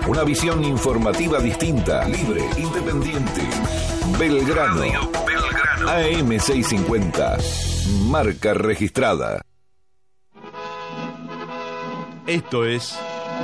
Una visión informativa distinta, libre, independiente. Belgrano. AM650. Marca registrada. Esto es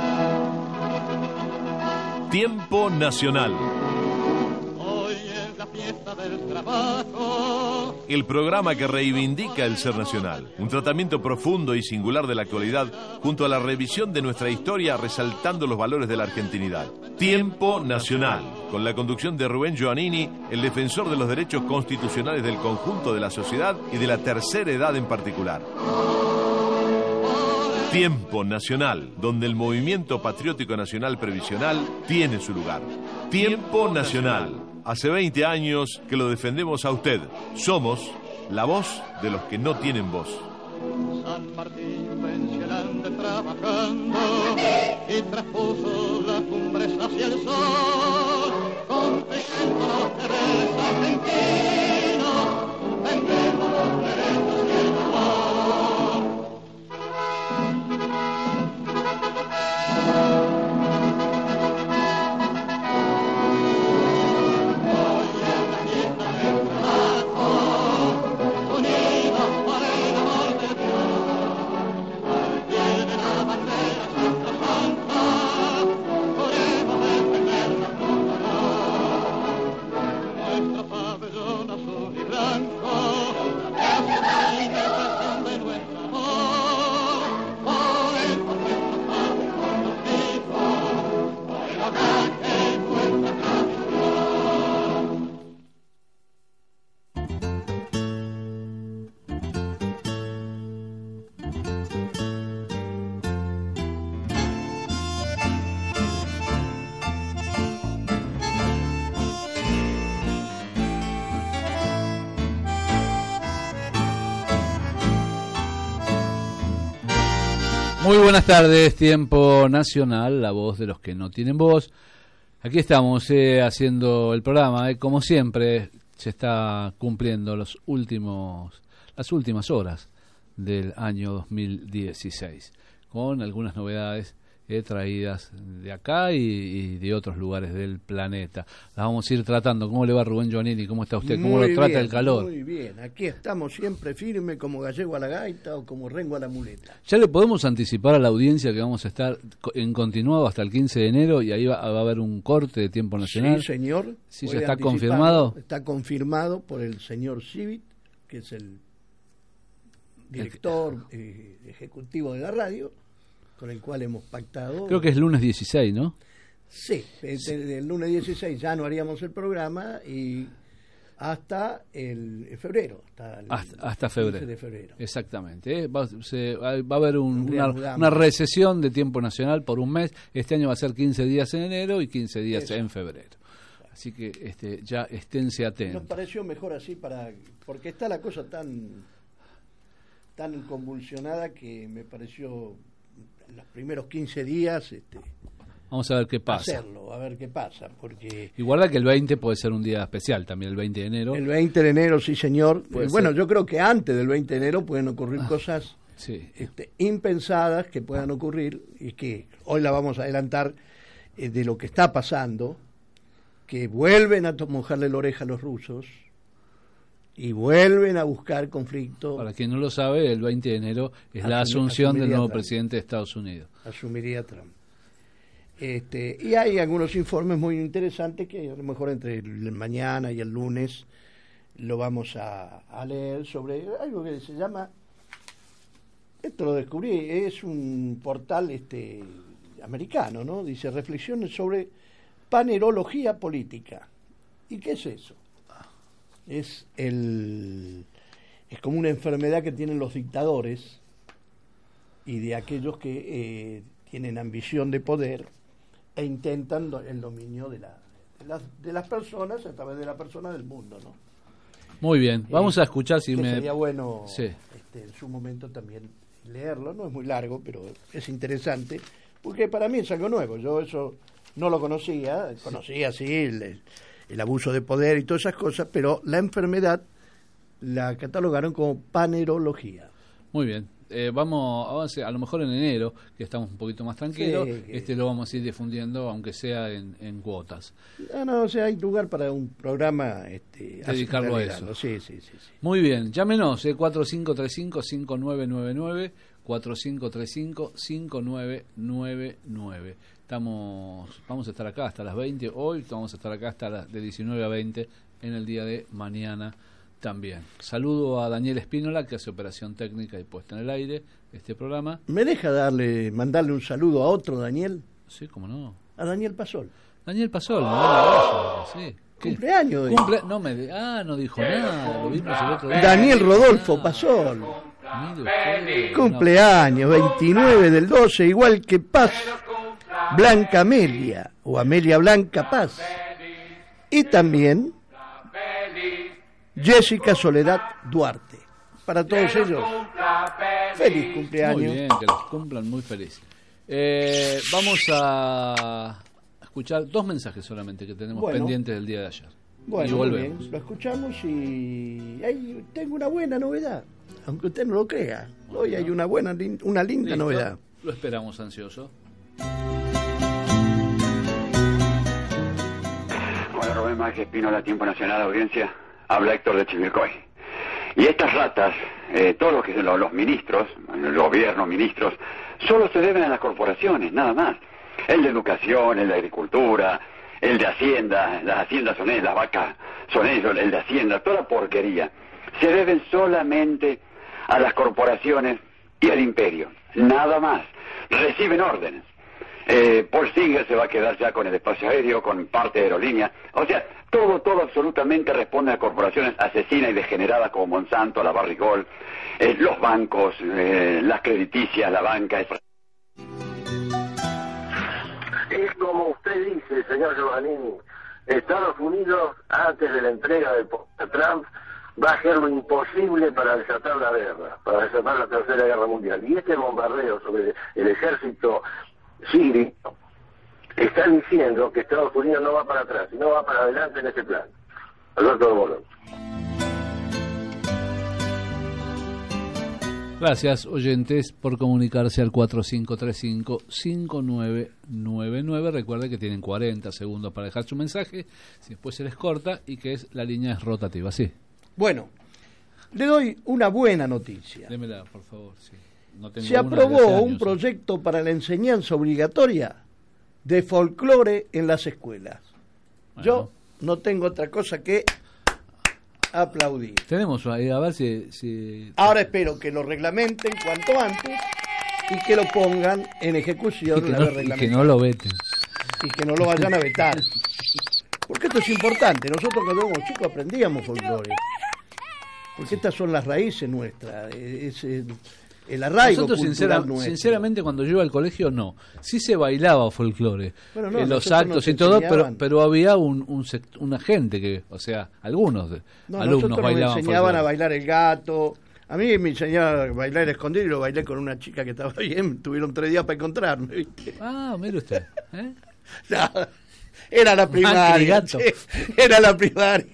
Tiempo Nacional. Hoy es la fiesta del trabajo. El programa que reivindica el ser nacional. Un tratamiento profundo y singular de la actualidad, junto a la revisión de nuestra historia, resaltando los valores de la argentinidad. Tiempo Nacional, con la conducción de Rubén Giovannini, el defensor de los derechos constitucionales del conjunto de la sociedad y de la tercera edad en particular. Tiempo Nacional, donde el movimiento patriótico nacional previsional tiene su lugar. Tiempo Nacional. Hace 20 años que lo defendemos a usted. Somos la voz de los que no tienen voz. San Martín pensionante trabajando y traspuso las cumbres hacia el sol, consiguiendo los deberes argentinos, vendemos los derechos y el amor. Muy buenas tardes, Tiempo Nacional, la voz de los que no tienen voz. Aquí estamos haciendo el programa, como siempre se está cumpliendo las últimas horas del año 2016, con algunas novedades traídas de acá y de otros lugares del planeta. Las vamos a ir tratando. ¿Cómo le va, Rubén Giovannini? ¿Cómo está usted? ¿Cómo lo trata el calor? Muy bien, aquí estamos siempre firme como gallego a la gaita o como rengo a la muleta. Ya le podemos anticipar a la audiencia que vamos a estar en continuado hasta el 15 de enero y ahí va a haber un corte de Tiempo Nacional. Sí, señor. ¿Sí, ya está confirmado? Está confirmado por el señor Civit, que es el director ejecutivo de la radio, con el cual hemos pactado. Creo que es lunes 16, ¿no? Sí, el lunes 16 ya no haríamos el programa y hasta el febrero. Hasta febrero. 15 de febrero. Exactamente. Va a haber una recesión de Tiempo Nacional por un mes. Este año va a ser 15 días en enero y 15 días en febrero. Así que ya esténse atentos. Nos pareció mejor así porque está la cosa tan convulsionada que me pareció los primeros 15 días vamos a ver qué pasa. A ver qué pasa, porque y guarda que el 20 puede ser un día especial también, el 20 de enero. El 20 de enero, sí, señor. Bueno, yo creo que antes del 20 de enero pueden ocurrir cosas impensadas que puedan ocurrir y que hoy la vamos a adelantar de lo que está pasando, que vuelven a mojarle la oreja a los rusos y vuelven a buscar conflicto. Para quien no lo sabe, el 20 de enero es la asunción del nuevo presidente de Estados Unidos. Asumiría Trump. Y hay algunos informes muy interesantes que a lo mejor entre el mañana y el lunes lo vamos a leer sobre algo que se llama, esto lo descubrí, es un portal americano, ¿no? Dice reflexiones sobre panerología política. ¿Y qué es eso? Es como una enfermedad que tienen los dictadores y de aquellos que tienen ambición de poder e intentan el dominio de las personas a través de la persona del mundo, ¿no? Muy bien, vamos a escuchar sería bueno en su momento también leerlo, no es muy largo, pero es interesante, porque para mí es algo nuevo. Yo eso no lo conocía sí el abuso de poder y todas esas cosas, pero la enfermedad la catalogaron como panerología. Muy bien. vamos a lo mejor en enero, que estamos un poquito más tranquilos, Sí. lo vamos a ir difundiendo, aunque sea en cuotas. No, o sea, hay lugar para un programa Dedicarlo a acelerado. eso. Sí. Muy bien, llámenos, 4535-5999, 4535-5999. Vamos a estar acá hasta las 20, hoy vamos a estar acá hasta de 19 a 20 en el día de mañana también. Saludo a Daniel Espínola, que hace operación técnica y puesta en el aire este programa. ¿Me deja mandarle un saludo a otro Daniel? Sí, cómo no. A Daniel Pasol. Daniel Pasol, me da un abrazo, sí. ¿Qué? Cumpleaños. No dijo nada, lo vimos el otro día. Daniel Rodolfo Pasol. Mire usted, Cumpleaños, 29 del 12, igual que Paz, Blanca Amelia, o Amelia Blanca Paz. Y también Jessica Soledad Duarte. Para todos ellos, feliz cumpleaños. Muy bien, que los cumplan muy felices. Vamos a escuchar 2 mensajes solamente que tenemos pendientes del día de ayer. Bueno, y muy volvemos. bien, lo escuchamos y ahí tengo una buena novedad, aunque usted no lo crea. Hoy hay una linda Listo, novedad. Lo esperamos ansioso. Hola, Rubén Máquez Espínola, Tiempo Nacional, audiencia. Habla Héctor de Chivilcoy. Y estas ratas, todos los que son los ministros, el gobierno, ministros, solo se deben a las corporaciones, nada más. El de educación, el de agricultura, el de hacienda, las haciendas son ellos, las vacas son ellos, el de hacienda, toda la porquería. Se deben solamente a las corporaciones y al imperio, nada más. Reciben órdenes. Paul Singer se va a quedar ya con el espacio aéreo, con parte de aerolínea. O sea, todo absolutamente responde a corporaciones asesinas y degeneradas como Monsanto, la Barrigold, los bancos, las crediticias, la banca. Es como usted dice, señor Giovannini, Estados Unidos, antes de la entrega de Trump, va a hacer lo imposible para desatar la guerra, para desatar la Tercera Guerra Mundial. Y este bombardeo sobre el ejército sirio está diciendo que Estados Unidos no va para atrás, sino va para adelante en ese plan. Alberto Bolón. Gracias, oyentes, por comunicarse al 4535-5999. Recuerden que tienen 40 segundos para dejar su mensaje, si después se les corta, y que la línea es rotativa, ¿sí? Bueno, le doy una buena noticia. Démela, por favor, sí. No tengo Se una de hace aprobó años, un proyecto para la enseñanza obligatoria de folclore en las escuelas. Bueno. Yo no tengo otra cosa que aplaudir. Tenemos ahí, a ver si... Ahora espero que lo reglamenten cuanto antes y que lo pongan en ejecución. y que no lo veten. Y que no lo vayan a vetar. Porque esto es importante. Nosotros cuando éramos chicos aprendíamos folclore. Porque estas son las raíces nuestras. Es el arraigo Nosotros cultural nuestro. sinceramente cuando yo iba al colegio no, sí se bailaba folclore, Bueno, no, en los nosotros actos nos y todo, enseñaban. pero había una gente que, o sea, algunos alumnos nosotros bailaban nos enseñaban folclore. a bailar el gato. A mí me enseñaban a bailar escondido y lo bailé con una chica que estaba bien. Tuvieron 3 días para encontrarme, ¿viste? Ah, mire usted, ¿eh? No, era la primaria. Gato. che, era la primaria.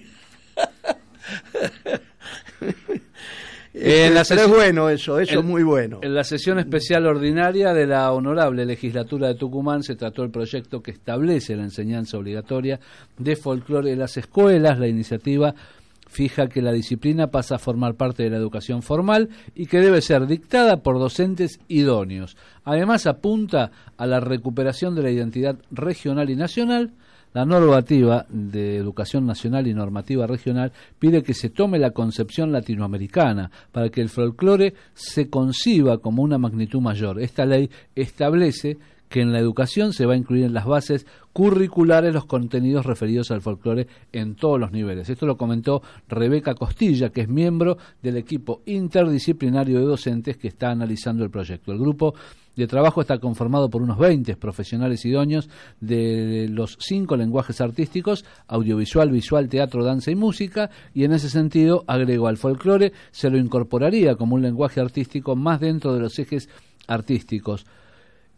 Pero es bueno eso es muy bueno. En la sesión especial ordinaria de la Honorable Legislatura de Tucumán se trató el proyecto que establece la enseñanza obligatoria de folclore en las escuelas. La iniciativa fija que la disciplina pasa a formar parte de la educación formal y que debe ser dictada por docentes idóneos. Además, apunta a la recuperación de la identidad regional y nacional. La normativa de educación nacional y normativa regional pide que se tome la concepción latinoamericana para que el folclore se conciba como una magnitud mayor. Esta ley establece que en la educación se va a incluir en las bases curriculares los contenidos referidos al folclore en todos los niveles. Esto lo comentó Rebeca Costilla, que es miembro del equipo interdisciplinario de docentes que está analizando el proyecto. El grupo de trabajo está conformado por unos 20 profesionales idóneos de los 5 lenguajes artísticos: audiovisual, visual, teatro, danza y música, y en ese sentido, agregó, al folclore se lo incorporaría como un lenguaje artístico más dentro de los ejes artísticos.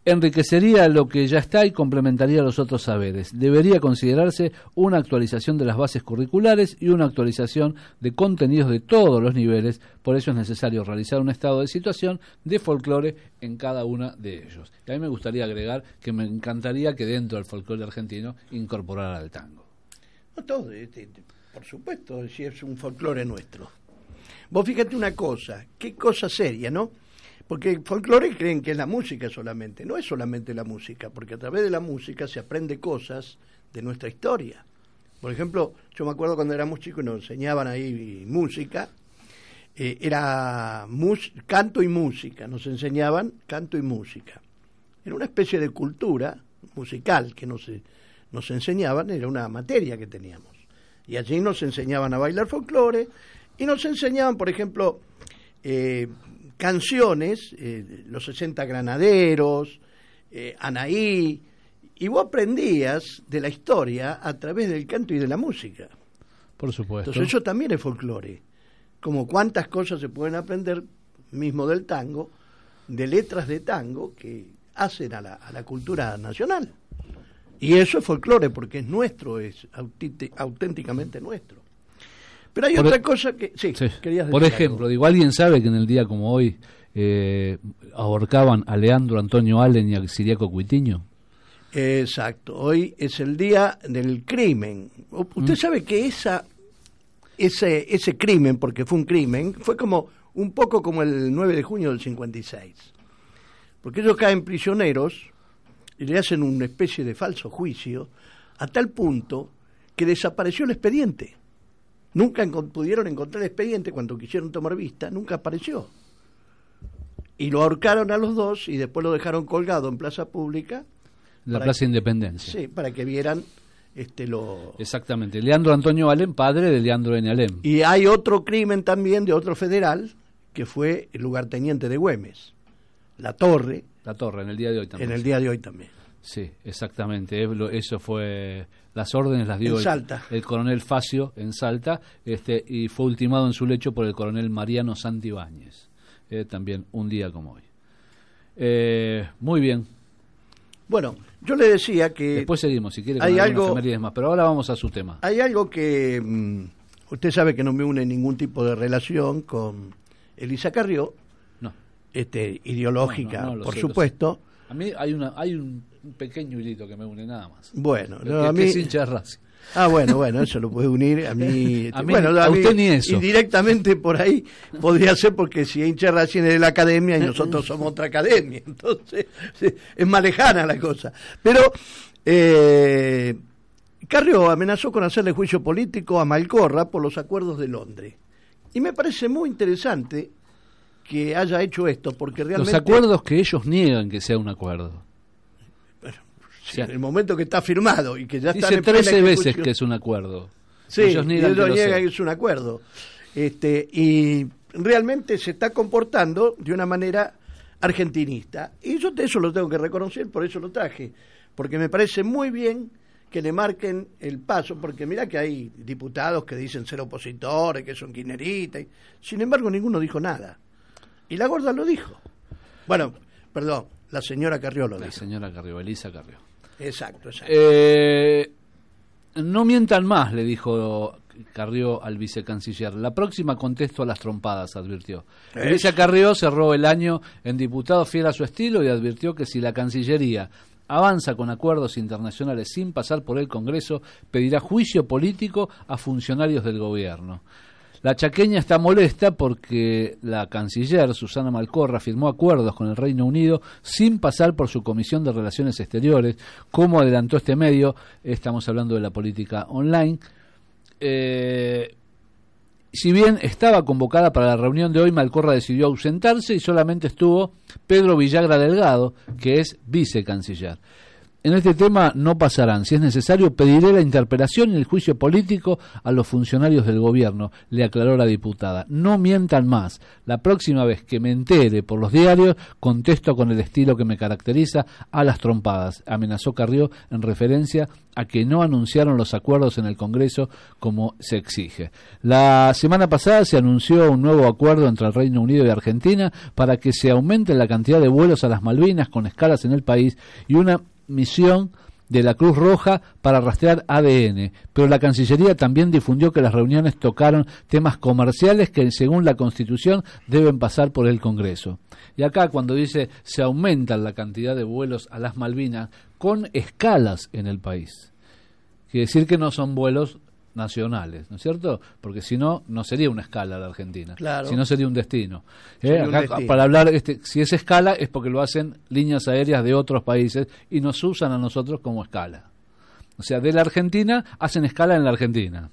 enriquecería lo que ya está y complementaría los otros saberes. Debería considerarse una actualización de las bases curriculares y una actualización de contenidos de todos los niveles. Por eso es necesario realizar un estado de situación de folclore en cada uno de ellos. Y a mí me gustaría agregar que me encantaría que dentro del folclore argentino incorporara el tango. No todo, por supuesto, si es un folclore nuestro. Vos fíjate una cosa, qué cosa seria, ¿no? Porque el folclore creen que es la música solamente. No es solamente la música, porque a través de la música se aprende cosas de nuestra historia. Por ejemplo, yo me acuerdo cuando éramos chicos y nos enseñaban ahí música, era canto y música, nos enseñaban canto y música. Era una especie de cultura musical que nos enseñaban, era una materia que teníamos. Y allí nos enseñaban a bailar folclore y nos enseñaban, por ejemplo, canciones, los 60 Granaderos, Anaí, y vos aprendías de la historia a través del canto y de la música. Por supuesto. Entonces eso también es folclore. Como cuántas cosas se pueden aprender mismo del tango, de letras de tango que hacen a la cultura nacional. Y eso es folclore porque es nuestro, es auténticamente nuestro. Pero hay otra cosa que... Sí, querías decir. Por ejemplo, digo, ¿alguien sabe que en el día como hoy ahorcaban a Leandro Antonio Allen y a Siriaco Cuitiño? Exacto, hoy es el día del crimen. Usted sabe que ese crimen, porque fue un crimen, fue como un poco como el 9 de junio del 56. Porque ellos caen prisioneros y le hacen una especie de falso juicio a tal punto que desapareció el expediente. Nunca pudieron encontrar el expediente cuando quisieron tomar vista, nunca apareció. Y lo ahorcaron a los dos y después lo dejaron colgado en plaza pública. La Plaza Independencia. Sí, para que vieran Exactamente, Leandro Antonio Allen, padre de Leandro N. Alem. Y hay otro crimen también de otro federal, que fue el lugarteniente de Güemes, La Torre. La Torre, en el día de hoy también. En el día de hoy también. Sí, exactamente. Eso fue... Las órdenes las dio el coronel Facio en Salta, y fue ultimado en su lecho por el coronel Mariano Santibáñez. También un día como hoy. Muy bien. Bueno, yo le decía que... Después seguimos, si quiere, con algunas efemérides más, pero ahora vamos a su tema. Hay algo que... usted sabe que no me une ningún tipo de relación con Elisa Carrió. No. Ideológica, por supuesto. A mí hay un pequeño hilito que me une nada más. Bueno, a mí... es hincha de Racing. Ah, bueno, eso lo puede unir a mí. a usted ni eso. Indirectamente por ahí podría ser porque si hincha Racing es de la academia y nosotros somos otra academia, entonces es más lejana la cosa. Pero Carrió amenazó con hacerle juicio político a Malcorra por los acuerdos de Londres. Y me parece muy interesante que haya hecho esto, porque realmente... Los acuerdos que ellos niegan que sea un acuerdo. Sí, en el momento que está firmado y que ya está... Dice 13 veces que es un acuerdo. Sí, ellos niegan que es un acuerdo. Y realmente se está comportando de una manera argentinista. Y yo eso lo tengo que reconocer, por eso lo traje. Porque me parece muy bien que le marquen el paso, porque mira que hay diputados que dicen ser opositores, que son kirchneristas. Sin embargo, ninguno dijo nada. Y la gorda lo dijo. Bueno, perdón, la señora Carrió lo dijo. La señora Carrió, Elisa Carrió. Exacto. No mientan más, le dijo Carrió al vicecanciller. La próxima contesto a las trompadas, advirtió. Elisa Carrió cerró el año en diputado fiel a su estilo y advirtió que si la Cancillería avanza con acuerdos internacionales sin pasar por el Congreso, pedirá juicio político a funcionarios del gobierno. La chaqueña está molesta porque la canciller Susana Malcorra firmó acuerdos con el Reino Unido sin pasar por su Comisión de Relaciones Exteriores, como adelantó este medio. Estamos hablando de la política online. Si bien estaba convocada para la reunión de hoy, Malcorra decidió ausentarse y solamente estuvo Pedro Villagra Delgado, que es vicecanciller. En este tema no pasarán. Si es necesario, pediré la interpelación y el juicio político a los funcionarios del gobierno, le aclaró la diputada. No mientan más. La próxima vez que me entere por los diarios, contesto con el estilo que me caracteriza, a las trompadas, amenazó Carrió en referencia a que no anunciaron los acuerdos en el Congreso como se exige. La semana pasada se anunció un nuevo acuerdo entre el Reino Unido y Argentina para que se aumente la cantidad de vuelos a las Malvinas con escalas en el país y una misión de la Cruz Roja para rastrear ADN, pero la Cancillería también difundió que las reuniones tocaron temas comerciales que según la Constitución deben pasar por el Congreso. Y acá cuando dice se aumenta la cantidad de vuelos a las Malvinas con escalas en el país, quiere decir que no son vuelos nacionales, ¿no es cierto? Porque si no, no sería una escala de Argentina, claro. Si no sería un destino. Sería Acá, un destino. para hablar, si es escala es porque lo hacen líneas aéreas de otros países y nos usan a nosotros como escala. O sea, de la Argentina hacen escala en la Argentina.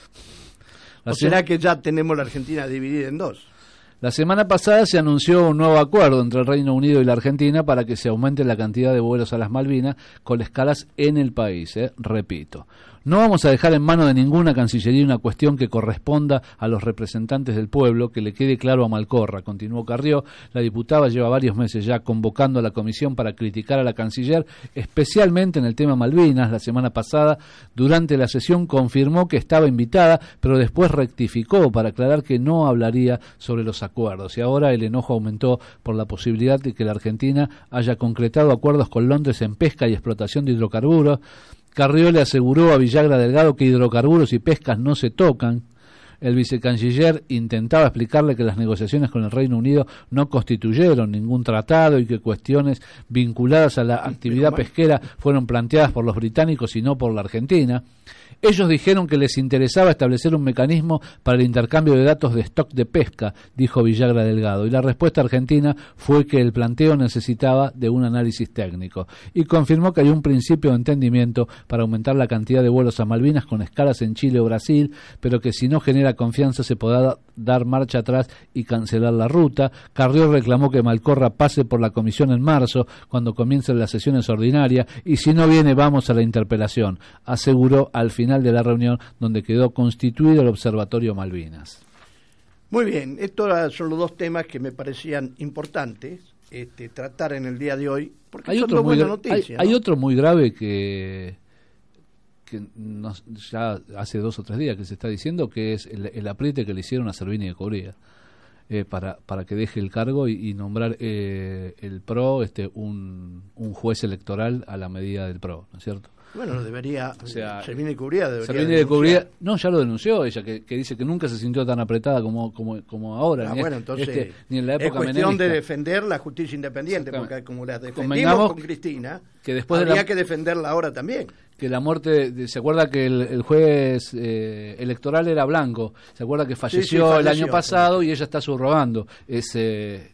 ¿O será que ya tenemos la Argentina dividida en dos? La semana pasada se anunció un nuevo acuerdo entre el Reino Unido y la Argentina para que se aumente la cantidad de vuelos a las Malvinas con escalas en el país, repito. No vamos a dejar en manos de ninguna cancillería una cuestión que corresponda a los representantes del pueblo, que le quede claro a Malcorra, continuó Carrió. La diputada lleva varios meses ya convocando a la comisión para criticar a la canciller, especialmente en el tema Malvinas. La semana pasada, durante la sesión, confirmó que estaba invitada, pero después rectificó para aclarar que no hablaría sobre los acuerdos. Y ahora el enojo aumentó por la posibilidad de que la Argentina haya concretado acuerdos con Londres en pesca y explotación de hidrocarburos. Carrió le aseguró a Villagra Delgado que hidrocarburos y pescas no se tocan. El vicecanciller intentaba explicarle que las negociaciones con el Reino Unido no constituyeron ningún tratado y que cuestiones vinculadas a la actividad pesquera fueron planteadas por los británicos y no por la Argentina. Ellos dijeron que les interesaba establecer un mecanismo para el intercambio de datos de stock de pesca, dijo Villagra Delgado, y la respuesta argentina fue que el planteo necesitaba de un análisis técnico, y confirmó que hay un principio de entendimiento para aumentar la cantidad de vuelos a Malvinas con escalas en Chile o Brasil, pero que si no genera confianza se podrá dar marcha atrás y cancelar la ruta. Carrió reclamó que Malcorra pase por la comisión en marzo, cuando comiencen las sesiones ordinarias, y si no viene vamos a la interpelación, aseguró al final de la reunión donde quedó constituido el Observatorio Malvinas. Muy bien, estos son los dos temas que me parecían importantes tratar en el día de hoy, porque son dos buenas noticias. Hay otro muy grave que ya hace 2 o 3 días que se está diciendo, que es el apriete que le hicieron a Servini de Cubría para que deje el cargo y nombrar el PRO un juez electoral a la medida del PRO, ¿no es cierto? Bueno, debería, o sea, Servini de Cubría debería Servini de Cubría, no, ya lo denunció ella, que dice que nunca se sintió tan apretada como ahora. Bueno, entonces ni en la época es cuestión menemista. de defender la justicia independiente, porque como la defendimos con Cristina, que después habría que defenderla ahora también. Que la muerte, ¿se acuerda que el juez electoral era blanco? ¿Se acuerda que falleció el año pasado y ella está subrogando ese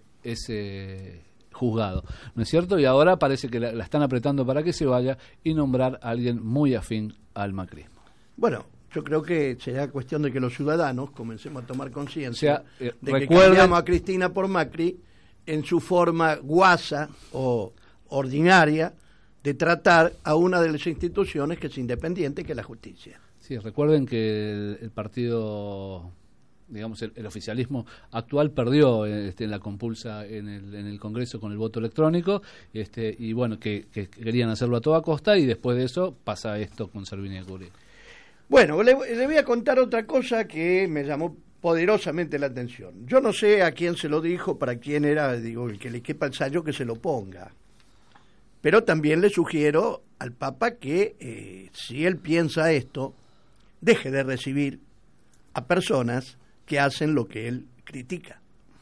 juzgado, ¿no es cierto? Y ahora parece que la están apretando para que se vaya y nombrar a alguien muy afín al macrismo. Bueno, yo creo que será cuestión de que los ciudadanos comencemos a tomar conciencia de que recuerden, cambiamos a Cristina por Macri en su forma guasa o ordinaria de tratar a una de las instituciones que es independiente, que es la justicia. Sí, recuerden que el partido, digamos, el oficialismo actual perdió en la compulsa en el Congreso con el voto electrónico, y bueno, que querían hacerlo a toda costa, y después de eso pasa esto con Servini de Cubría. Bueno, le voy a contar otra cosa que me llamó poderosamente la atención. Yo no sé a quién se lo dijo, para quién era, digo, el que le quepa el sayo que se lo ponga. Pero también le sugiero al Papa que, si él piensa esto, deje de recibir a personas que hacen lo que él critica.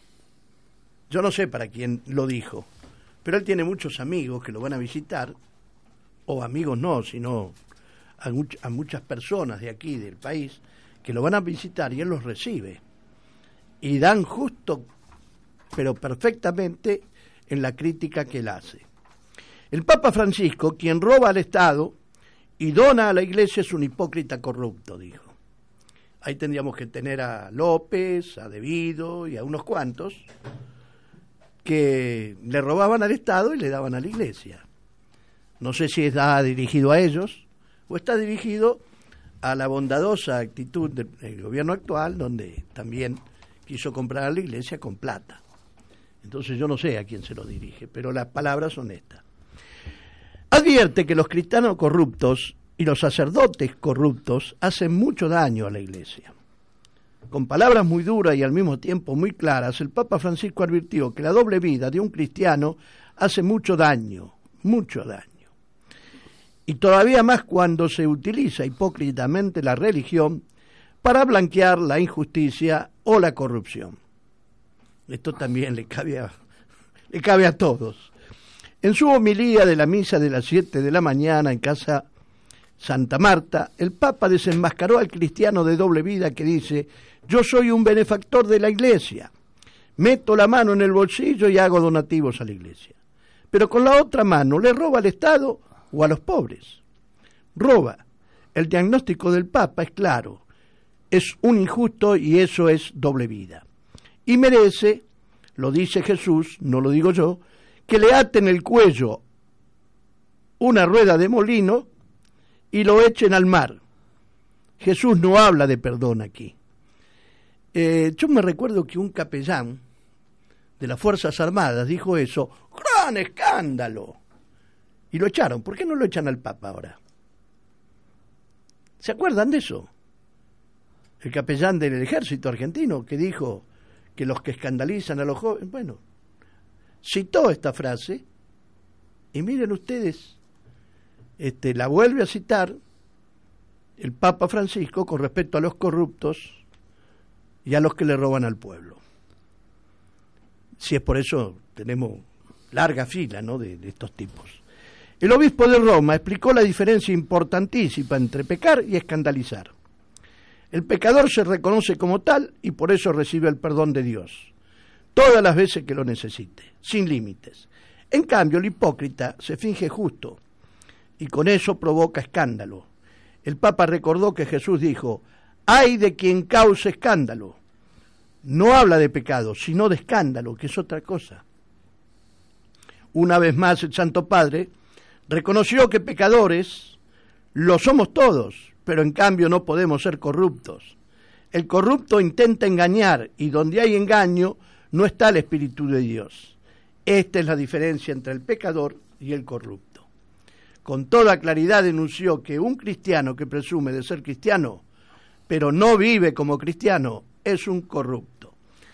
Yo no sé para quién lo dijo, pero él tiene muchos amigos que lo van a visitar, o amigos no, sino a muchas personas de aquí, del país, que lo van a visitar y él los recibe. Y dan justo, pero perfectamente, en la crítica que él hace. El Papa Francisco, quien roba al Estado y dona a la Iglesia, es un hipócrita corrupto, dijo. Ahí tendríamos que tener a López, a Devido y a unos cuantos que le robaban al Estado y le daban a la Iglesia. No sé si está dirigido a ellos o está dirigido a la bondadosa actitud del gobierno actual, donde también quiso comprar a la iglesia con plata. Entonces yo no sé a quién se lo dirige, pero las palabras son estas. Advierte que los cristianos corruptos y los sacerdotes corruptos hacen mucho daño a la iglesia. Con palabras muy duras y al mismo tiempo muy claras, el Papa Francisco advirtió que la doble vida de un cristiano hace mucho daño. Y todavía más cuando se utiliza hipócritamente la religión para blanquear la injusticia o la corrupción. Esto también le cabe a todos. En su homilía de la misa de las 7 de la mañana en Casa Santa Marta, el Papa desenmascaró al cristiano de doble vida que dice: yo soy un benefactor de la iglesia, meto la mano en el bolsillo y hago donativos a la iglesia. Pero con la otra mano le roba al Estado o a los pobres. Roba. El diagnóstico del Papa es claro. Es un injusto y eso es doble vida. Y merece, lo dice Jesús, no lo digo yo, que le aten el cuello una rueda de molino y lo echen al mar. Jesús no habla de perdón aquí. Yo me recuerdo que un capellán de las Fuerzas Armadas dijo eso: ¡gran escándalo! Y lo echaron. ¿Por qué no lo echan al Papa ahora? ¿Se acuerdan de eso? El capellán del ejército argentino que dijo que los que escandalizan a los jóvenes, bueno, citó esta frase y miren ustedes, la vuelve a citar el Papa Francisco con respecto a los corruptos y a los que le roban al pueblo. Si es por eso, tenemos larga fila, ¿no?, de estos tipos. El obispo de Roma explicó la diferencia importantísima entre pecar y escandalizar. El pecador se reconoce como tal y por eso recibe el perdón de Dios, todas las veces que lo necesite, sin límites. En cambio, el hipócrita se finge justo y con eso provoca escándalo. El Papa recordó que Jesús dijo: ¡ay de quien cause escándalo! No habla de pecado, sino de escándalo, que es otra cosa. Una vez más, el Santo Padre reconoció que pecadores lo somos todos, pero en cambio no podemos ser corruptos. El corrupto intenta engañar y donde hay engaño no está el Espíritu de Dios. Esta es la diferencia entre el pecador y el corrupto. Con toda claridad denunció que un cristiano que presume de ser cristiano, pero no vive como cristiano, es un corrupto.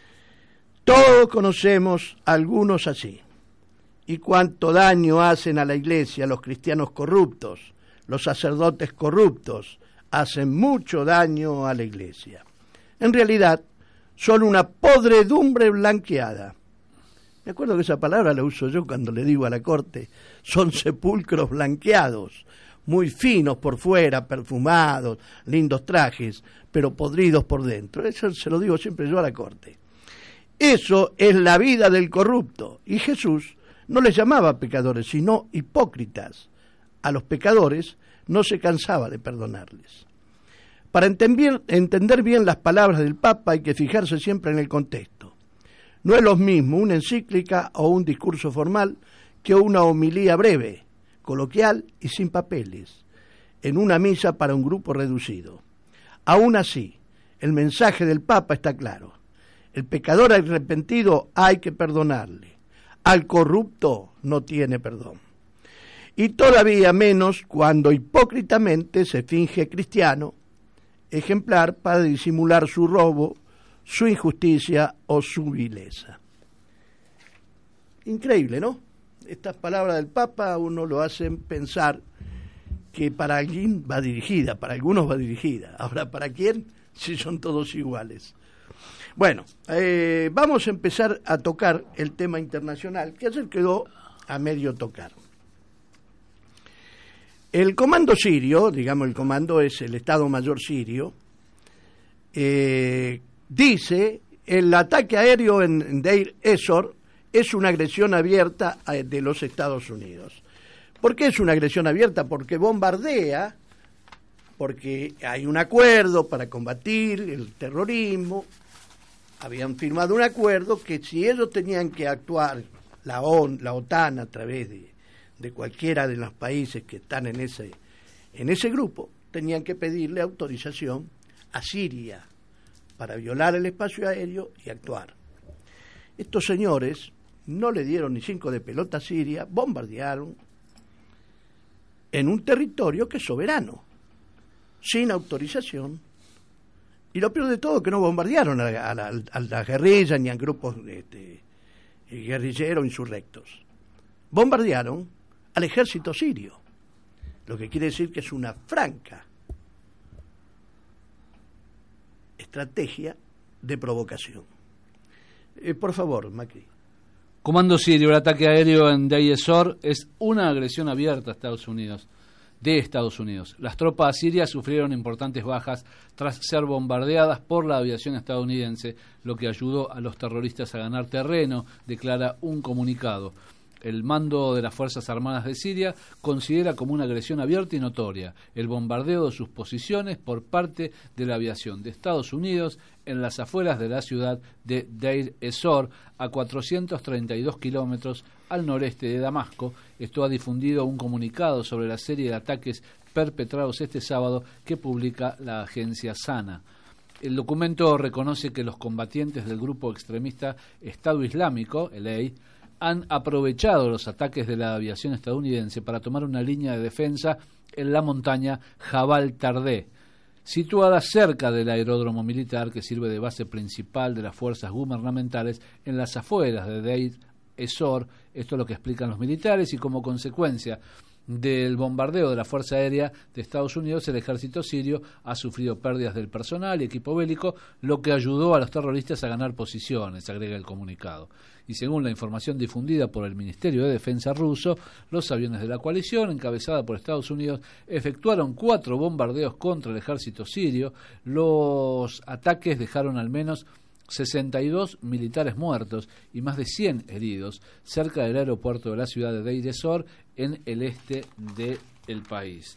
Todos conocemos a algunos así. Y cuánto daño hacen a la iglesia los cristianos corruptos, los sacerdotes corruptos, hacen mucho daño a la iglesia. En realidad, son una podredumbre blanqueada. Me acuerdo que esa palabra la uso yo cuando le digo a la corte: son sepulcros blanqueados, muy finos por fuera, perfumados, lindos trajes, pero podridos por dentro. Eso se lo digo siempre yo a la corte. Eso es la vida del corrupto. Y Jesús no les llamaba pecadores, sino hipócritas. A los pecadores no se cansaba de perdonarles. Para entender bien las palabras del Papa hay que fijarse siempre en el contexto. No es lo mismo una encíclica o un discurso formal que una homilía breve, coloquial y sin papeles, en una misa para un grupo reducido. Aún así, el mensaje del Papa está claro. El pecador arrepentido hay que perdonarle. Al corrupto no tiene perdón. Y todavía menos cuando hipócritamente se finge cristiano, ejemplar para disimular su robo, su injusticia o su vileza. Increíble, ¿no? Estas palabras del Papa a uno lo hacen pensar que para alguien va dirigida, para algunos va dirigida. Ahora, ¿para quién? Si son todos iguales. Bueno, vamos a empezar a tocar el tema internacional, que ayer quedó a medio tocar. El comando sirio, digamos el comando es el Estado Mayor sirio, dice: el ataque aéreo en Deir ez-Zor es una agresión abierta de los Estados Unidos. ¿Por qué es una agresión abierta? Porque bombardea, porque hay un acuerdo para combatir el terrorismo. Habían firmado un acuerdo que si ellos tenían que actuar, la OTAN a través de cualquiera de los países que están en ese grupo tenían que pedirle autorización a Siria para violar el espacio aéreo y actuar. Estos señores no le dieron ni 5 de pelota a Siria, bombardearon en un territorio que es soberano, sin autorización. Y lo peor de todo, que no bombardearon a la guerrilla ni a grupos guerrilleros insurrectos. Bombardearon al ejército sirio, lo que quiere decir que es una franca estrategia de provocación. Por favor, Macri. Comando sirio, el ataque aéreo en Deir ez-Zor es una agresión abierta a Estados Unidos. Las tropas sirias sufrieron importantes bajas tras ser bombardeadas por la aviación estadounidense, lo que ayudó a los terroristas a ganar terreno, declara un comunicado. El mando de las Fuerzas Armadas de Siria considera como una agresión abierta y notoria el bombardeo de sus posiciones por parte de la aviación de Estados Unidos en las afueras de la ciudad de Deir ez-Zor, a 432 kilómetros al noreste de Damasco. Esto ha difundido un comunicado sobre la serie de ataques perpetrados este sábado que publica la agencia SANA. El documento reconoce que los combatientes del grupo extremista Estado Islámico, el EI, han aprovechado los ataques de la aviación estadounidense para tomar una línea de defensa en la montaña Jabal Tardé, situada cerca del aeródromo militar que sirve de base principal de las fuerzas gubernamentales en las afueras de Deir ez-Zor. Esto es lo que explican los militares, y como consecuencia del bombardeo de la Fuerza Aérea de Estados Unidos, el ejército sirio ha sufrido pérdidas del personal y equipo bélico, lo que ayudó a los terroristas a ganar posiciones, agrega el comunicado. Y según la información difundida por el Ministerio de Defensa ruso, los aviones de la coalición, encabezada por Estados Unidos, efectuaron 4 bombardeos contra el ejército sirio. Los ataques dejaron al menos 62 militares muertos y más de 100 heridos cerca del aeropuerto de la ciudad de Deir ez-Zor, en el este del país.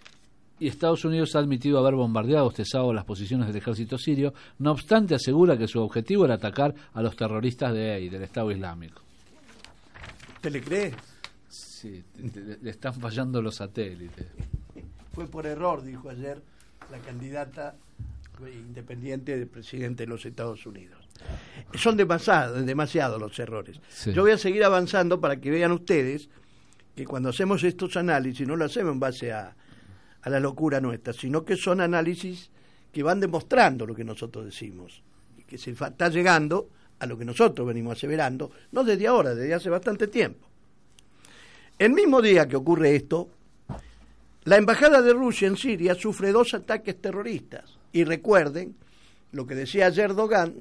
Y Estados Unidos ha admitido haber bombardeado este sábado las posiciones del ejército sirio, no obstante asegura que su objetivo era atacar a los terroristas del Estado Islámico. ¿Te le cree? Sí, le están fallando los satélites. Fue por error, dijo ayer la candidata independiente del presidente de los Estados Unidos. Son demasiados los errores. Sí. Yo voy a seguir avanzando para que vean ustedes que cuando hacemos estos análisis no lo hacemos en base a la locura nuestra, sino que son análisis que van demostrando lo que nosotros decimos, y que se está llegando a lo que nosotros venimos aseverando, no desde ahora, desde hace bastante tiempo. El mismo día que ocurre esto, la embajada de Rusia en Siria sufre 2 ataques terroristas. Y recuerden lo que decía ayer Erdogan,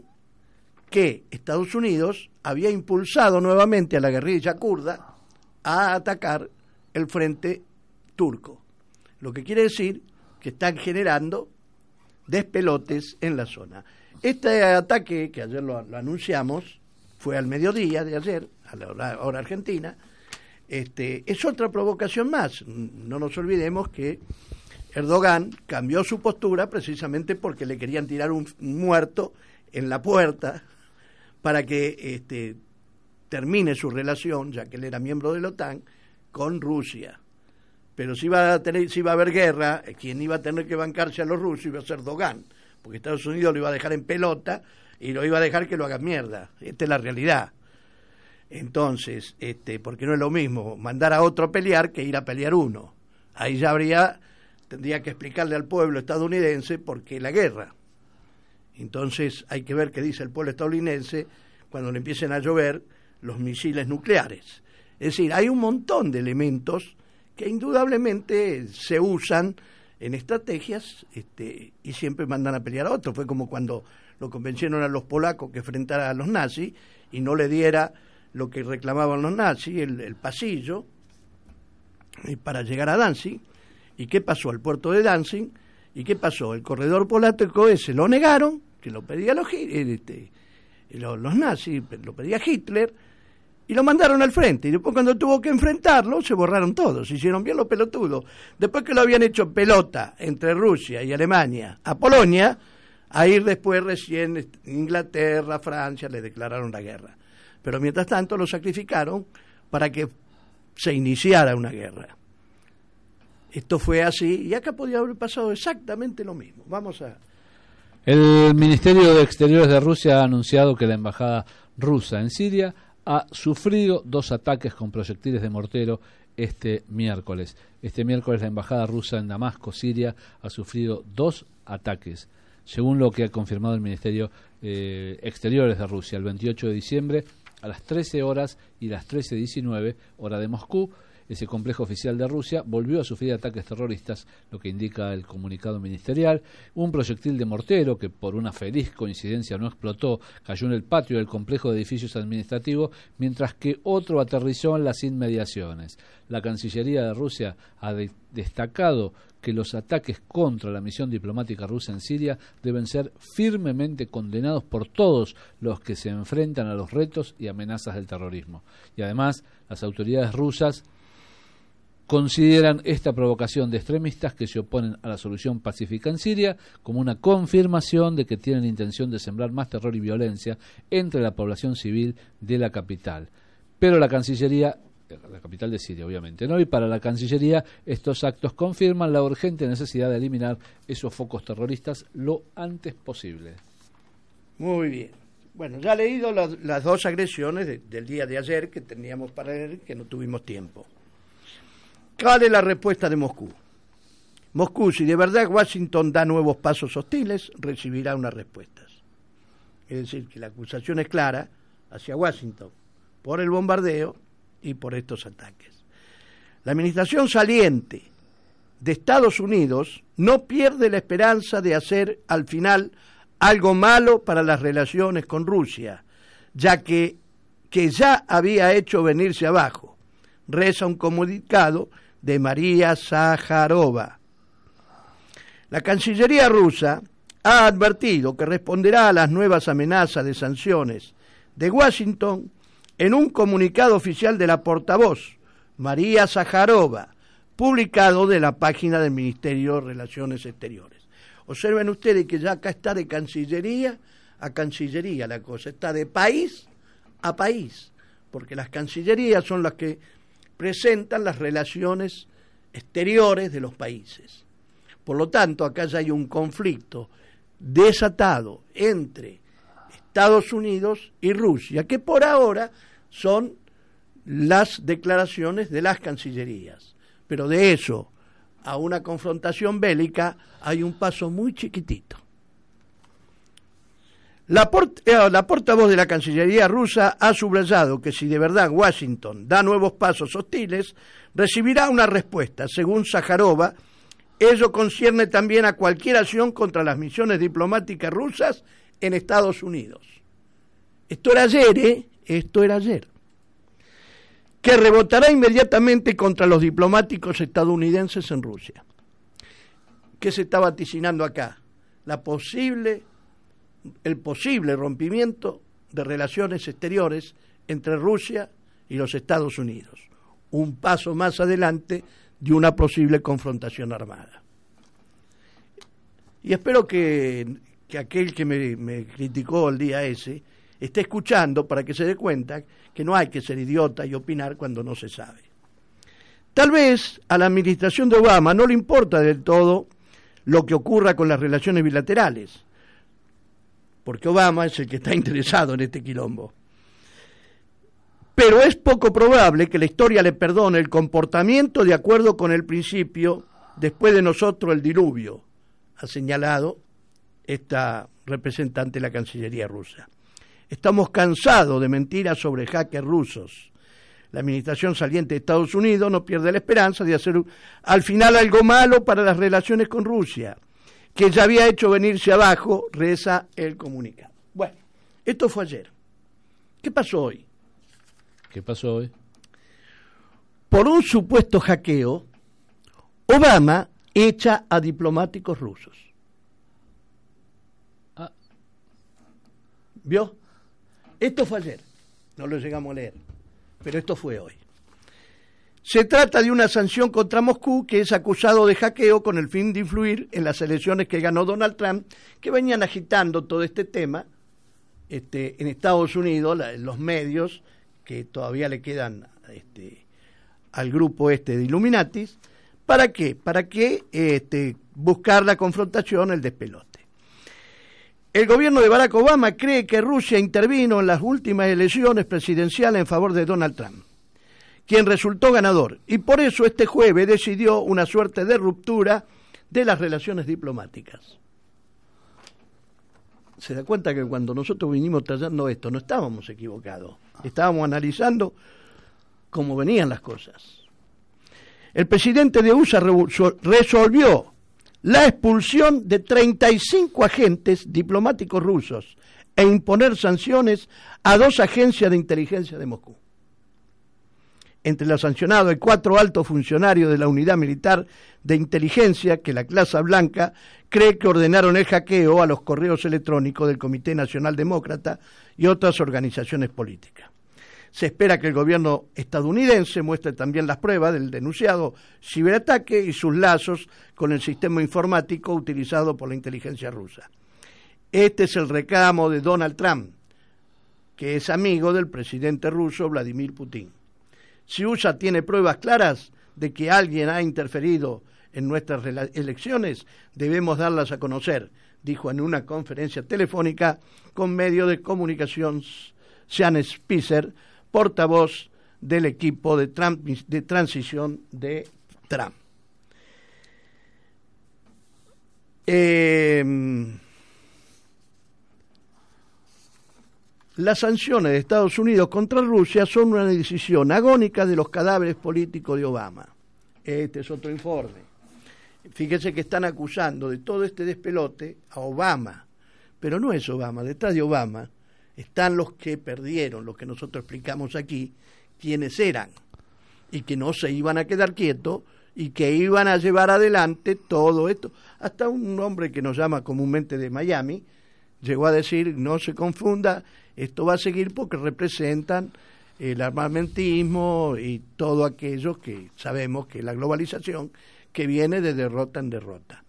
que Estados Unidos había impulsado nuevamente a la guerrilla kurda a atacar el frente turco. Lo que quiere decir que están generando despelotes en la zona. Este ataque, que ayer lo anunciamos, fue al mediodía de ayer, a la hora argentina, es otra provocación más. No nos olvidemos que Erdogan cambió su postura precisamente porque le querían tirar un muerto en la puerta para que termine su relación, ya que él era miembro de la OTAN, con Rusia. Pero si iba a haber guerra, quien iba a tener que bancarse a los rusos iba a ser Erdogan, porque Estados Unidos lo iba a dejar en pelota y lo iba a dejar que lo haga mierda. Esta es la realidad. Entonces, porque no es lo mismo mandar a otro a pelear que ir a pelear uno. Ahí ya tendría que explicarle al pueblo estadounidense por qué la guerra. Entonces hay que ver qué dice el pueblo estadounidense cuando le empiecen a llover los misiles nucleares. Es decir, hay un montón de elementos que indudablemente se usan en estrategias y siempre mandan a pelear a otro. Fue como cuando lo convencieron a los polacos que enfrentara a los nazis y no le diera lo que reclamaban los nazis, el pasillo, para llegar a Danzig. ¿Y qué pasó? Al puerto de Danzig. ¿Y qué pasó? El corredor polaco ese lo negaron, que lo pedía los nazis, lo pedía Hitler, y lo mandaron al frente. Y después, cuando tuvo que enfrentarlo, se borraron todos. Se hicieron bien los pelotudos. Después que lo habían hecho pelota entre Rusia y Alemania a Polonia, ahí después recién Inglaterra, Francia le declararon la guerra. Pero mientras tanto lo sacrificaron para que se iniciara una guerra. Esto fue así, y acá podía haber pasado exactamente lo mismo. Vamos a... El Ministerio de Exteriores de Rusia ha anunciado que la embajada rusa en Siria ha sufrido 2 ataques con proyectiles de mortero este miércoles. Este miércoles la embajada rusa en Damasco, Siria, ha sufrido 2 ataques, según lo que ha confirmado el Ministerio Exteriores de Rusia. El 28 de diciembre, a las 13 horas y las 13:19, hora de Moscú, ese complejo oficial de Rusia volvió a sufrir ataques terroristas, lo que indica el comunicado ministerial. Un proyectil de mortero, que por una feliz coincidencia no explotó, cayó en el patio del complejo de edificios administrativos, mientras que otro aterrizó en las inmediaciones. La Cancillería de Rusia ha destacado que los ataques contra la misión diplomática rusa en Siria deben ser firmemente condenados por todos los que se enfrentan a los retos y amenazas del terrorismo. Y además, las autoridades rusas consideran esta provocación de extremistas que se oponen a la solución pacífica en Siria como una confirmación de que tienen intención de sembrar más terror y violencia entre la población civil de la capital. Pero la Cancillería, la capital de Siria obviamente, ¿no? Y para la Cancillería estos actos confirman la urgente necesidad de eliminar esos focos terroristas lo antes posible. Muy bien. Bueno, ya he leído las 2 agresiones del día de ayer que teníamos para leer, que no tuvimos tiempo. ¿Cuál es la respuesta de Moscú? Moscú, si de verdad Washington da nuevos pasos hostiles, recibirá unas respuestas. Es decir, que la acusación es clara hacia Washington por el bombardeo y por estos ataques. La administración saliente de Estados Unidos no pierde la esperanza de hacer al final algo malo para las relaciones con Rusia, ya que ya había hecho venirse abajo, reza un comunicado de María Zaharova. La Cancillería rusa ha advertido que responderá a las nuevas amenazas de sanciones de Washington en un comunicado oficial de la portavoz María Zaharova, publicado de la página del Ministerio de Relaciones Exteriores. Observen ustedes que ya acá está de Cancillería a Cancillería la cosa, está de país a país, porque las Cancillerías son las que presentan las relaciones exteriores de los países. Por lo tanto, acá ya hay un conflicto desatado entre Estados Unidos y Rusia, que por ahora son las declaraciones de las cancillerías. Pero de eso a una confrontación bélica hay un paso muy chiquitito. La portavoz de la Cancillería rusa ha subrayado que si de verdad Washington da nuevos pasos hostiles, recibirá una respuesta. Según Zaharova, ello concierne también a cualquier acción contra las misiones diplomáticas rusas en Estados Unidos. Esto era ayer, ¿eh? Esto era ayer. Que rebotará inmediatamente contra los diplomáticos estadounidenses en Rusia. ¿Qué se está vaticinando acá? El posible rompimiento de relaciones exteriores entre Rusia y los Estados Unidos. Un paso más adelante de una posible confrontación armada. Y espero que aquel que me criticó el día ese esté escuchando para que se dé cuenta que no hay que ser idiota y opinar cuando no se sabe. Tal vez a la administración de Obama no le importa del todo lo que ocurra con las relaciones bilaterales, porque Obama es el que está interesado en este quilombo. Pero es poco probable que la historia le perdone el comportamiento de acuerdo con el principio después de nosotros el diluvio, ha señalado esta representante de la Cancillería rusa. Estamos cansados de mentiras sobre hackers rusos. La administración saliente de Estados Unidos no pierde la esperanza de hacer al final algo malo para las relaciones con Rusia, que ya había hecho venirse abajo, reza el comunicado. Bueno, esto fue ayer. ¿Qué pasó hoy? ¿Qué pasó hoy? Por un supuesto hackeo, Obama echa a diplomáticos rusos. ¿Vio? Esto fue ayer, no lo llegamos a leer, pero esto fue hoy. Se trata de una sanción contra Moscú, que es acusado de hackeo con el fin de influir en las elecciones que ganó Donald Trump, que venían agitando todo este tema en Estados Unidos, los medios que todavía le quedan al grupo de Illuminatis. ¿Para qué? Para que buscar la confrontación, el despelote. El gobierno de Barack Obama cree que Rusia intervino en las últimas elecciones presidenciales en favor de Donald Trump, quien resultó ganador, y por eso este jueves decidió una suerte de ruptura de las relaciones diplomáticas. Se da cuenta que cuando nosotros vinimos trayendo esto no estábamos equivocados, estábamos analizando cómo venían las cosas. El presidente de USA resolvió la expulsión de 35 agentes diplomáticos rusos e imponer sanciones a 2 agencias de inteligencia de Moscú. Entre los sancionados hay 4 altos funcionarios de la unidad militar de inteligencia que la Casa Blanca cree que ordenaron el hackeo a los correos electrónicos del Comité Nacional Demócrata y otras organizaciones políticas. Se espera que el gobierno estadounidense muestre también las pruebas del denunciado ciberataque y sus lazos con el sistema informático utilizado por la inteligencia rusa. Este es el reclamo de Donald Trump, que es amigo del presidente ruso Vladimir Putin. Si USA tiene pruebas claras de que alguien ha interferido en nuestras elecciones, debemos darlas a conocer, dijo en una conferencia telefónica con medios de comunicación Sean Spicer, portavoz del equipo de transición de Trump. Las sanciones de Estados Unidos contra Rusia son una decisión agónica de los cadáveres políticos de Obama. Este es otro informe. Fíjese que están acusando de todo este despelote a Obama, pero no es Obama, detrás de Obama están los que perdieron, los que nosotros explicamos aquí, quiénes eran, y que no se iban a quedar quietos, y que iban a llevar adelante todo esto. Hasta un hombre que nos llama comúnmente de Miami, llegó a decir, no se confunda, esto va a seguir porque representan el armamentismo y todo aquello que sabemos que la globalización que viene de derrota en derrota.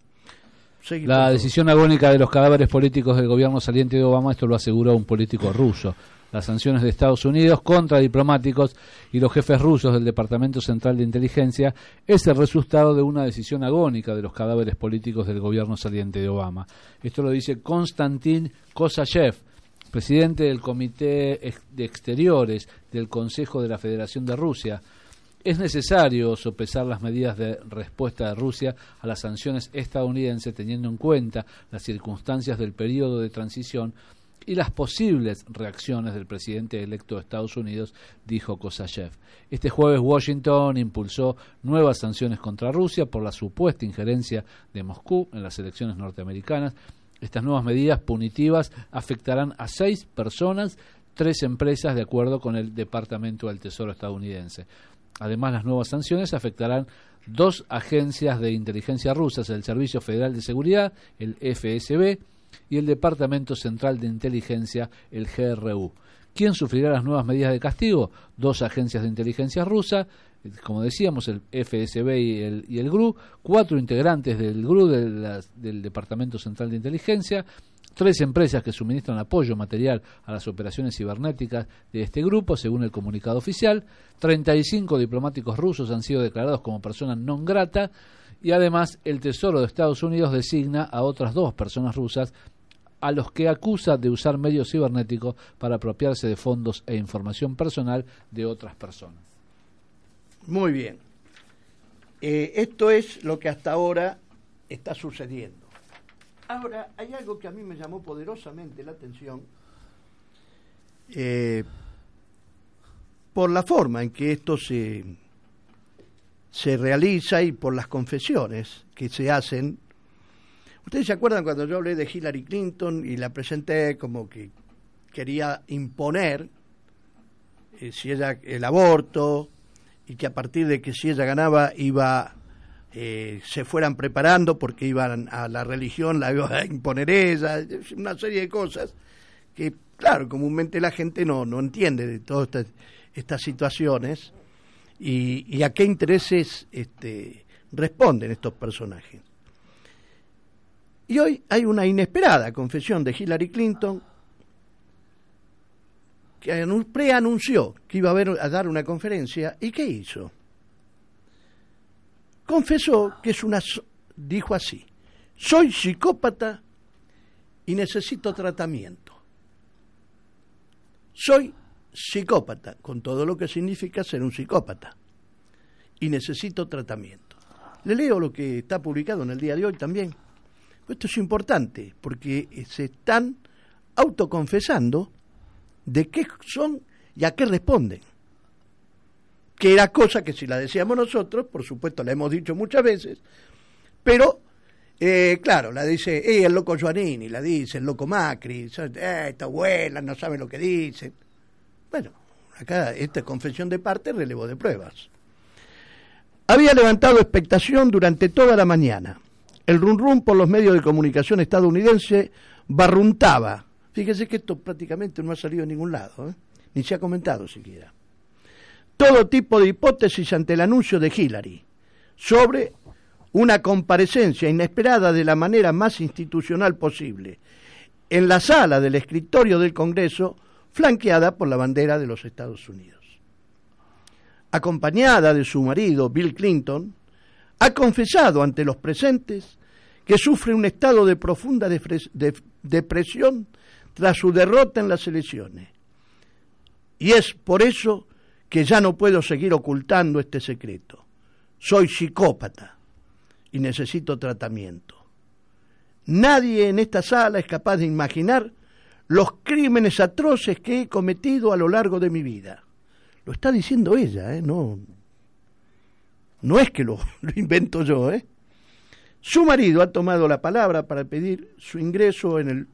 La decisión agónica de los cadáveres políticos del gobierno saliente de Obama, esto lo aseguró un político ruso. Las sanciones de Estados Unidos contra diplomáticos y los jefes rusos del Departamento Central de Inteligencia es el resultado de una decisión agónica de los cadáveres políticos del gobierno saliente de Obama. Esto lo dice Konstantin Kosachev, presidente del Comité de Exteriores del Consejo de la Federación de Rusia. Es necesario sopesar las medidas de respuesta de Rusia a las sanciones estadounidenses teniendo en cuenta las circunstancias del periodo de transición y las posibles reacciones del presidente electo de Estados Unidos, dijo Kosachev. Este jueves Washington impulsó nuevas sanciones contra Rusia por la supuesta injerencia de Moscú en las elecciones norteamericanas. Estas nuevas medidas punitivas afectarán a 6 personas, 3 empresas, de acuerdo con el Departamento del Tesoro estadounidense. Además, las nuevas sanciones afectarán 2 agencias de inteligencia rusas, el Servicio Federal de Seguridad, el FSB, y el Departamento Central de Inteligencia, el GRU. ¿Quién sufrirá las nuevas medidas de castigo? 2 agencias de inteligencia rusa, como decíamos, el FSB y el GRU, 4 integrantes del GRU del Departamento Central de Inteligencia, 3 empresas que suministran apoyo material a las operaciones cibernéticas de este grupo, según el comunicado oficial. 35 diplomáticos rusos han sido declarados como personas non grata, y además el Tesoro de Estados Unidos designa a otras 2 personas rusas a los que acusa de usar medios cibernéticos para apropiarse de fondos e información personal de otras personas. Muy bien. Esto es lo que hasta ahora está sucediendo. Ahora, hay algo que a mí me llamó poderosamente la atención por la forma en que esto se realiza y por las confesiones que se hacen. ¿Ustedes se acuerdan cuando yo hablé de Hillary Clinton y la presenté como que quería imponer si ella el aborto, y que a partir de que si ella ganaba se fueran preparando porque iban a la religión, la iba a imponer ella, una serie de cosas que, claro, comúnmente la gente no entiende de todas estas situaciones y a qué intereses responden estos personajes. Y hoy hay una inesperada confesión de Hillary Clinton que preanunció que iba a dar una conferencia. ¿Y qué hizo? confesó que dijo así: soy psicópata y necesito tratamiento. Soy psicópata, con todo lo que significa ser un psicópata, y necesito tratamiento. Le leo lo que está publicado en el día de hoy también. Esto es importante, porque se están autoconfesando de qué son y a qué responden. Que era cosa que si la decíamos nosotros, por supuesto la hemos dicho muchas veces, pero claro, la dice el loco Giovannini, la dice el loco Macri, esta abuela no sabe lo que dicen. Bueno, acá esta confesión de parte, relevo de pruebas. Había levantado expectación durante toda la mañana. El rum rum por los medios de comunicación estadounidense barruntaba. Fíjese que esto prácticamente no ha salido en ningún lado, ni se ha comentado siquiera. Todo tipo de hipótesis ante el anuncio de Hillary sobre una comparecencia inesperada de la manera más institucional posible en la sala del escritorio del Congreso, flanqueada por la bandera de los Estados Unidos. Acompañada de su marido, Bill Clinton, ha confesado ante los presentes que sufre un estado de profunda depresión tras su derrota en las elecciones. Y es por eso que ya no puedo seguir ocultando este secreto. Soy psicópata y necesito tratamiento. Nadie en esta sala es capaz de imaginar los crímenes atroces que he cometido a lo largo de mi vida. Lo está diciendo ella, no es que lo invento yo, Su marido ha tomado la palabra para pedir su ingreso en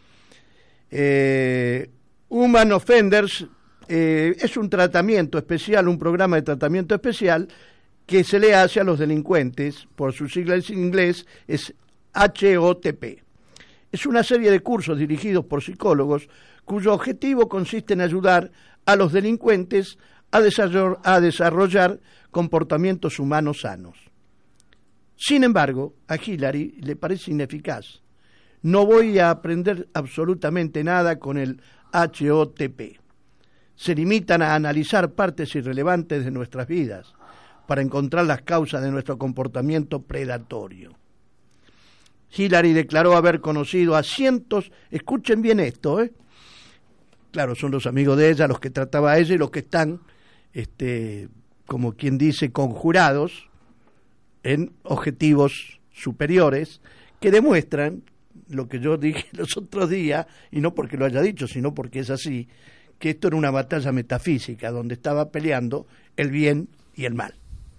el Human Offenders. Es un tratamiento especial, un programa de tratamiento especial que se le hace a los delincuentes, por sus siglas en inglés es HOTP. Es una serie de cursos dirigidos por psicólogos cuyo objetivo consiste en ayudar a los delincuentes a desarrollar comportamientos humanos sanos. Sin embargo, a Hillary le parece ineficaz. No voy a aprender absolutamente nada con el HOTP. Se limitan a analizar partes irrelevantes de nuestras vidas para encontrar las causas de nuestro comportamiento predatorio. Hillary declaró haber conocido a cientos, escuchen bien esto, claro, son los amigos de ella, los que trataba a ella y los que están, como quien dice, conjurados en objetivos superiores que demuestran lo que yo dije los otros días, y no porque lo haya dicho, sino porque es así, que esto era una batalla metafísica donde estaba peleando el bien y el mal.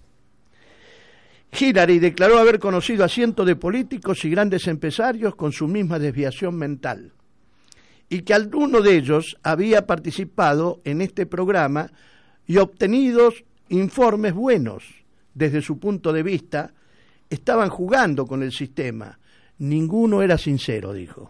Hillary declaró haber conocido a cientos de políticos y grandes empresarios con su misma desviación mental, y que alguno de ellos había participado en este programa y obtenido informes buenos desde su punto de vista. Estaban jugando con el sistema, ninguno era sincero, dijo.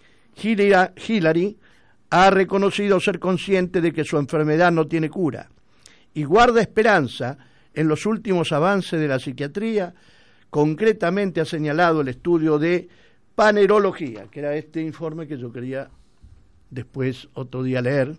Hillary ha reconocido ser consciente de que su enfermedad no tiene cura y guarda esperanza en los últimos avances de la psiquiatría. Concretamente ha señalado el estudio de panerología, que era este informe que yo quería después otro día leer,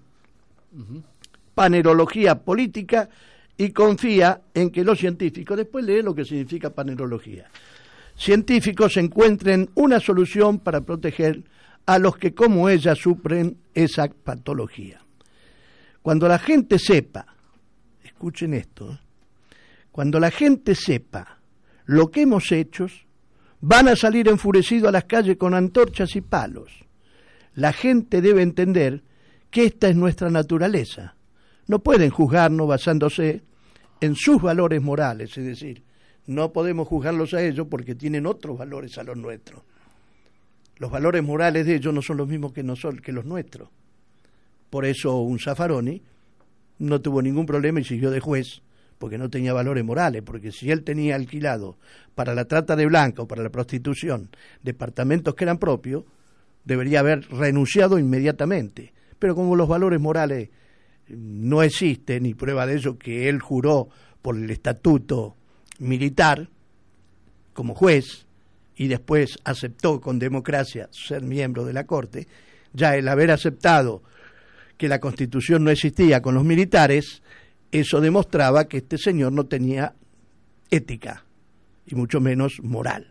panerología política, y confía en que los científicos, después lee lo que significa panerología, científicos encuentren una solución para proteger a los que como ella sufren esa patología. Cuando la gente sepa, escuchen esto, cuando la gente sepa lo que hemos hecho, van a salir enfurecidos a las calles con antorchas y palos. La gente debe entender que esta es nuestra naturaleza. No pueden juzgarnos basándose en sus valores morales, es decir, no podemos juzgarlos a ellos porque tienen otros valores a los nuestros. Los valores morales de ellos no son los mismos que los nuestros. Por eso un Zaffaroni no tuvo ningún problema y siguió de juez, porque no tenía valores morales, porque si él tenía alquilado para la trata de blanca o para la prostitución departamentos que eran propios, debería haber renunciado inmediatamente. Pero como los valores morales no existen, y prueba de ello que él juró por el estatuto militar como juez, y después aceptó con democracia ser miembro de la Corte, ya el haber aceptado que la Constitución no existía con los militares, eso demostraba que este señor no tenía ética, y mucho menos moral.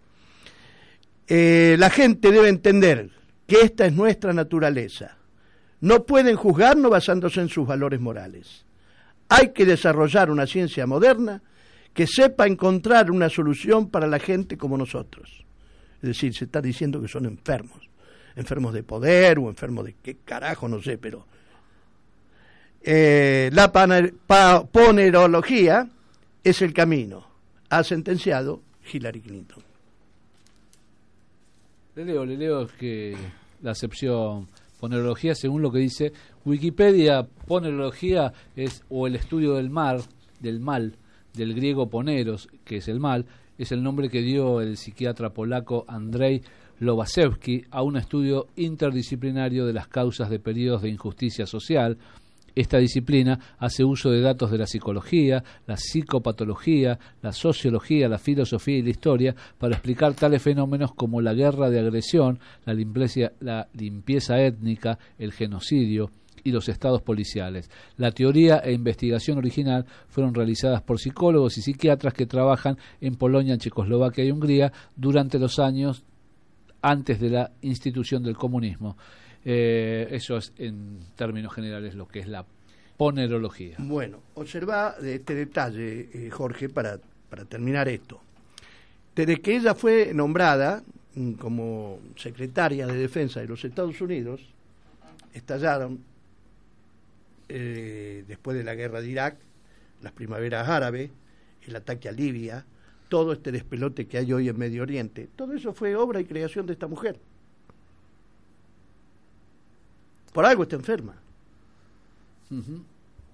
La gente debe entender que esta es nuestra naturaleza. No pueden juzgarnos basándose en sus valores morales. Hay que desarrollar una ciencia moderna que sepa encontrar una solución para la gente como nosotros. Es decir, se está diciendo que son enfermos de poder o enfermos de qué carajo, no sé, pero la ponerología es el camino, ha sentenciado Hillary Clinton. Le leo que la acepción ponerología, según lo que dice Wikipedia, ponerología es o el estudio del mal, del griego poneros, que es el mal, es el nombre que dio el psiquiatra polaco Andrzej Lobachewski a un estudio interdisciplinario de las causas de periodos de injusticia social. Esta disciplina hace uso de datos de la psicología, la psicopatología, la sociología, la filosofía y la historia para explicar tales fenómenos como la guerra de agresión, la limpieza étnica, el genocidio y los estados policiales. La teoría e investigación original fueron realizadas por psicólogos y psiquiatras que trabajan en Polonia, Checoslovaquia y Hungría durante los años antes de la institución del comunismo. Eso es en términos generales lo que es la ponerología. Bueno, observa este detalle, Jorge, para terminar esto. Desde que ella fue nombrada como secretaria de Defensa de los Estados Unidos, estallaron, después de la guerra de Irak, las primaveras árabes, el ataque a Libia, todo este despelote que hay hoy en Medio Oriente. Todo eso fue obra y creación de esta mujer. Por algo está enferma. Uh-huh.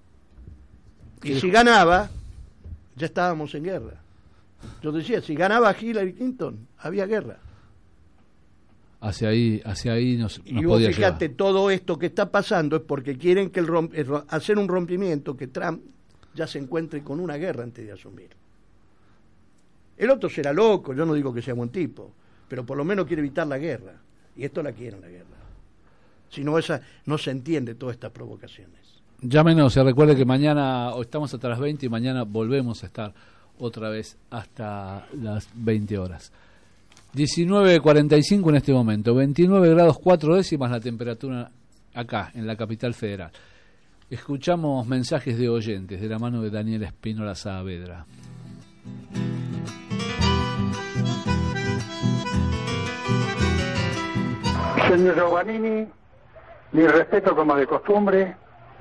Y si ganaba, ya estábamos en guerra. Yo decía, si ganaba Hillary Clinton, había guerra. Hacia ahí nos y podía fíjate, llevar. Todo esto que está pasando es porque quieren que hacer un rompimiento, que Trump ya se encuentre con una guerra antes de asumir. El otro será loco, yo no digo que sea buen tipo, pero por lo menos quiere evitar la guerra. Y esto la quieren, la guerra. Si no, no se entiende todas estas provocaciones. Llámenos, se recuerde que mañana estamos hasta las 20 y mañana volvemos a estar otra vez hasta las 20 horas. 19:45 en este momento, 29 grados 4 décimas la temperatura acá, en la capital federal. Escuchamos mensajes de oyentes de la mano de Daniel Espínola Saavedra. Señor Giovannini, mi respeto como de costumbre,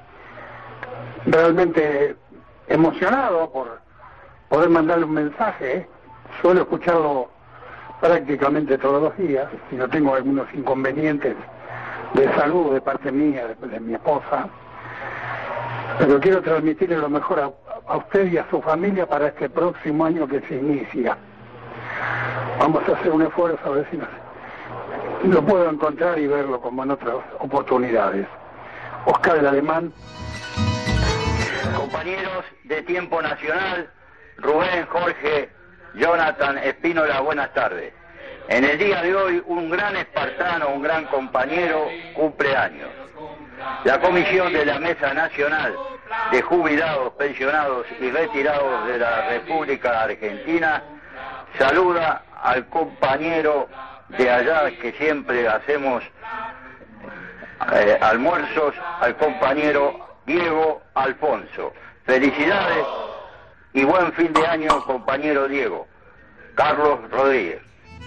realmente emocionado por poder mandarle un mensaje. Suelo escucharlo prácticamente todos los días, y no tengo algunos inconvenientes de salud de parte mía, de mi esposa, pero quiero transmitirle lo mejor a usted y a su familia para este próximo año que se inicia. Vamos a hacer un esfuerzo a ver si lo puedo encontrar y verlo como en otras oportunidades. Oscar el Alemán. Compañeros de Tiempo Nacional, Rubén, Jorge, Jonathan, Espínola, buenas tardes. En el día de hoy, un gran espartano, un gran compañero, cumple años. La Comisión de la Mesa Nacional de Jubilados, Pensionados y Retirados de la República Argentina saluda al compañero de allá que siempre hacemos almuerzos, al compañero Diego Alfonso. Felicidades y buen fin de año, compañero Diego. Carlos Rodríguez.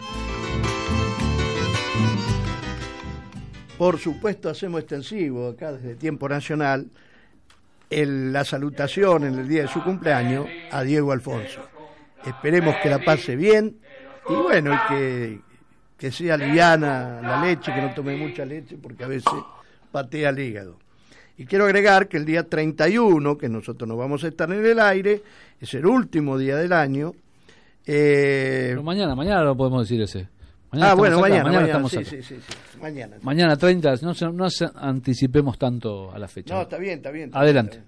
Por supuesto, hacemos extensivo acá desde Tiempo Nacional la salutación en el día de su cumpleaños a Diego Alfonso. Esperemos que la pase bien y bueno, y que sea liviana la leche, que no tome mucha leche porque a veces patea el hígado. Y quiero agregar que el día 31, que nosotros nos vamos a estar en el aire, es el último día del año. Pero mañana lo podemos decir ese. Mañana mañana estamos sí, acá. sí. Mañana. Mañana 30, no anticipemos tanto a la fecha. No, está bien. Adelante.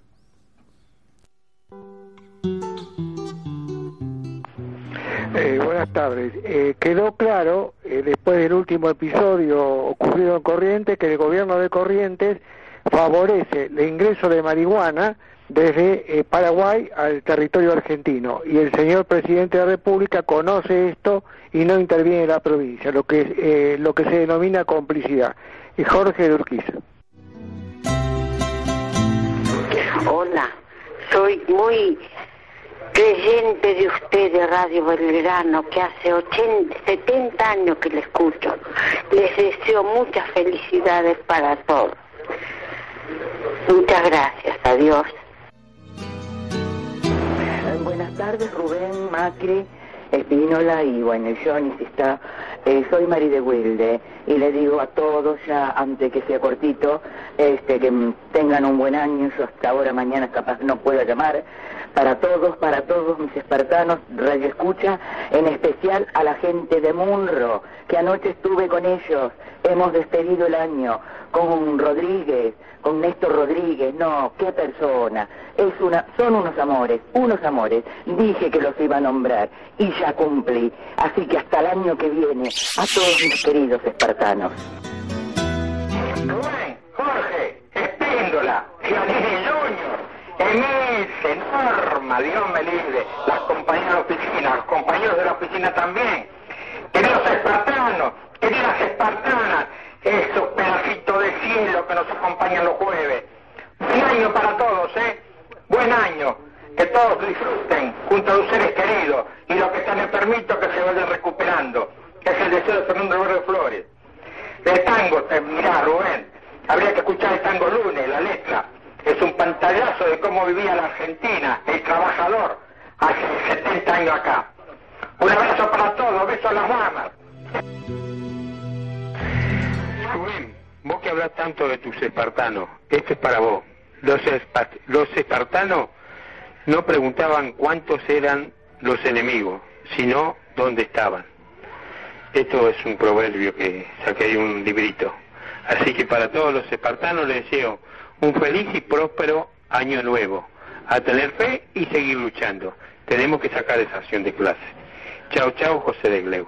Buenas tardes. Quedó claro, después del último episodio ocurrido en Corrientes, que el gobierno de Corrientes favorece el ingreso de marihuana desde Paraguay al territorio argentino, y el señor presidente de la República conoce esto y no interviene en la provincia, lo que se denomina complicidad. Y Jorge de Urquiza. Hola, soy muy creyente de usted de Radio Belgrano, que hace 70 años que le escucho. Les deseo muchas felicidades para todos. Muchas gracias, adiós. Buenas tardes, Rubén, Macri, Espínola y bueno, Johnny, si está. Soy Mari de Wilde y le digo a todos, ya antes que sea cortito, que tengan un buen año. Yo hasta ahora, mañana capaz no pueda llamar. Para todos mis espartanos, Radio Escucha, en especial a la gente de Munro, que anoche estuve con ellos. Hemos despedido el año con Rodríguez, con Néstor Rodríguez. No, qué persona. Son unos amores. Dije que los iba a nombrar y ya cumplí. Así que hasta el año que viene, a todos mis queridos espartanos. Rubén, Jorge, Espíndola, Giannini Junior, Emilce, Norma, Dios me libre, las compañeras de oficina, los compañeros de la oficina también, queridos espartanos, queridas espartanas, esos pedacitos de cielo que nos acompañan los jueves. Buen año para todos, buen año, que todos disfruten junto a sus seres queridos, y lo que se me permito que se vayan recuperando, que es el deseo de Fernando Verde Flores. De tango, mirá, Rubén, habría que escuchar el tango lunes, la letra. Es un pantallazo de cómo vivía la Argentina, el trabajador, hace 70 años acá. Un abrazo para todos, besos a las damas. Rubén, vos que hablas tanto de tus espartanos, esto es para vos. Los espartanos no preguntaban cuántos eran los enemigos, sino dónde estaban. Esto es un proverbio que saqué de un librito. Así que para todos los espartanos les deseo un feliz y próspero año nuevo. A tener fe y seguir luchando. Tenemos que sacar esa acción de clase. Chau, chau, José de Gleu.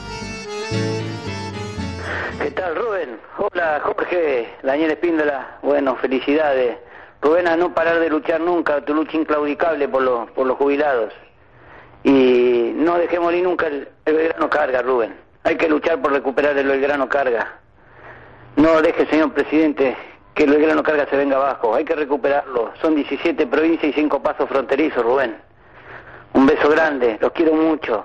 ¿Qué tal, Rubén? Hola, Jorge, Daniel Espíndola. Bueno, felicidades. Rubén, a no parar de luchar nunca, tu lucha inclaudicable por los jubilados. Y no dejemos ni nunca el Belgrano Carga, Rubén. Hay que luchar por recuperar el Belgrano Carga. No deje, señor presidente, que el Belgrano Carga se venga abajo. Hay que recuperarlo. Son 17 provincias y 5 pasos fronterizos, Rubén. Un beso grande, los quiero mucho.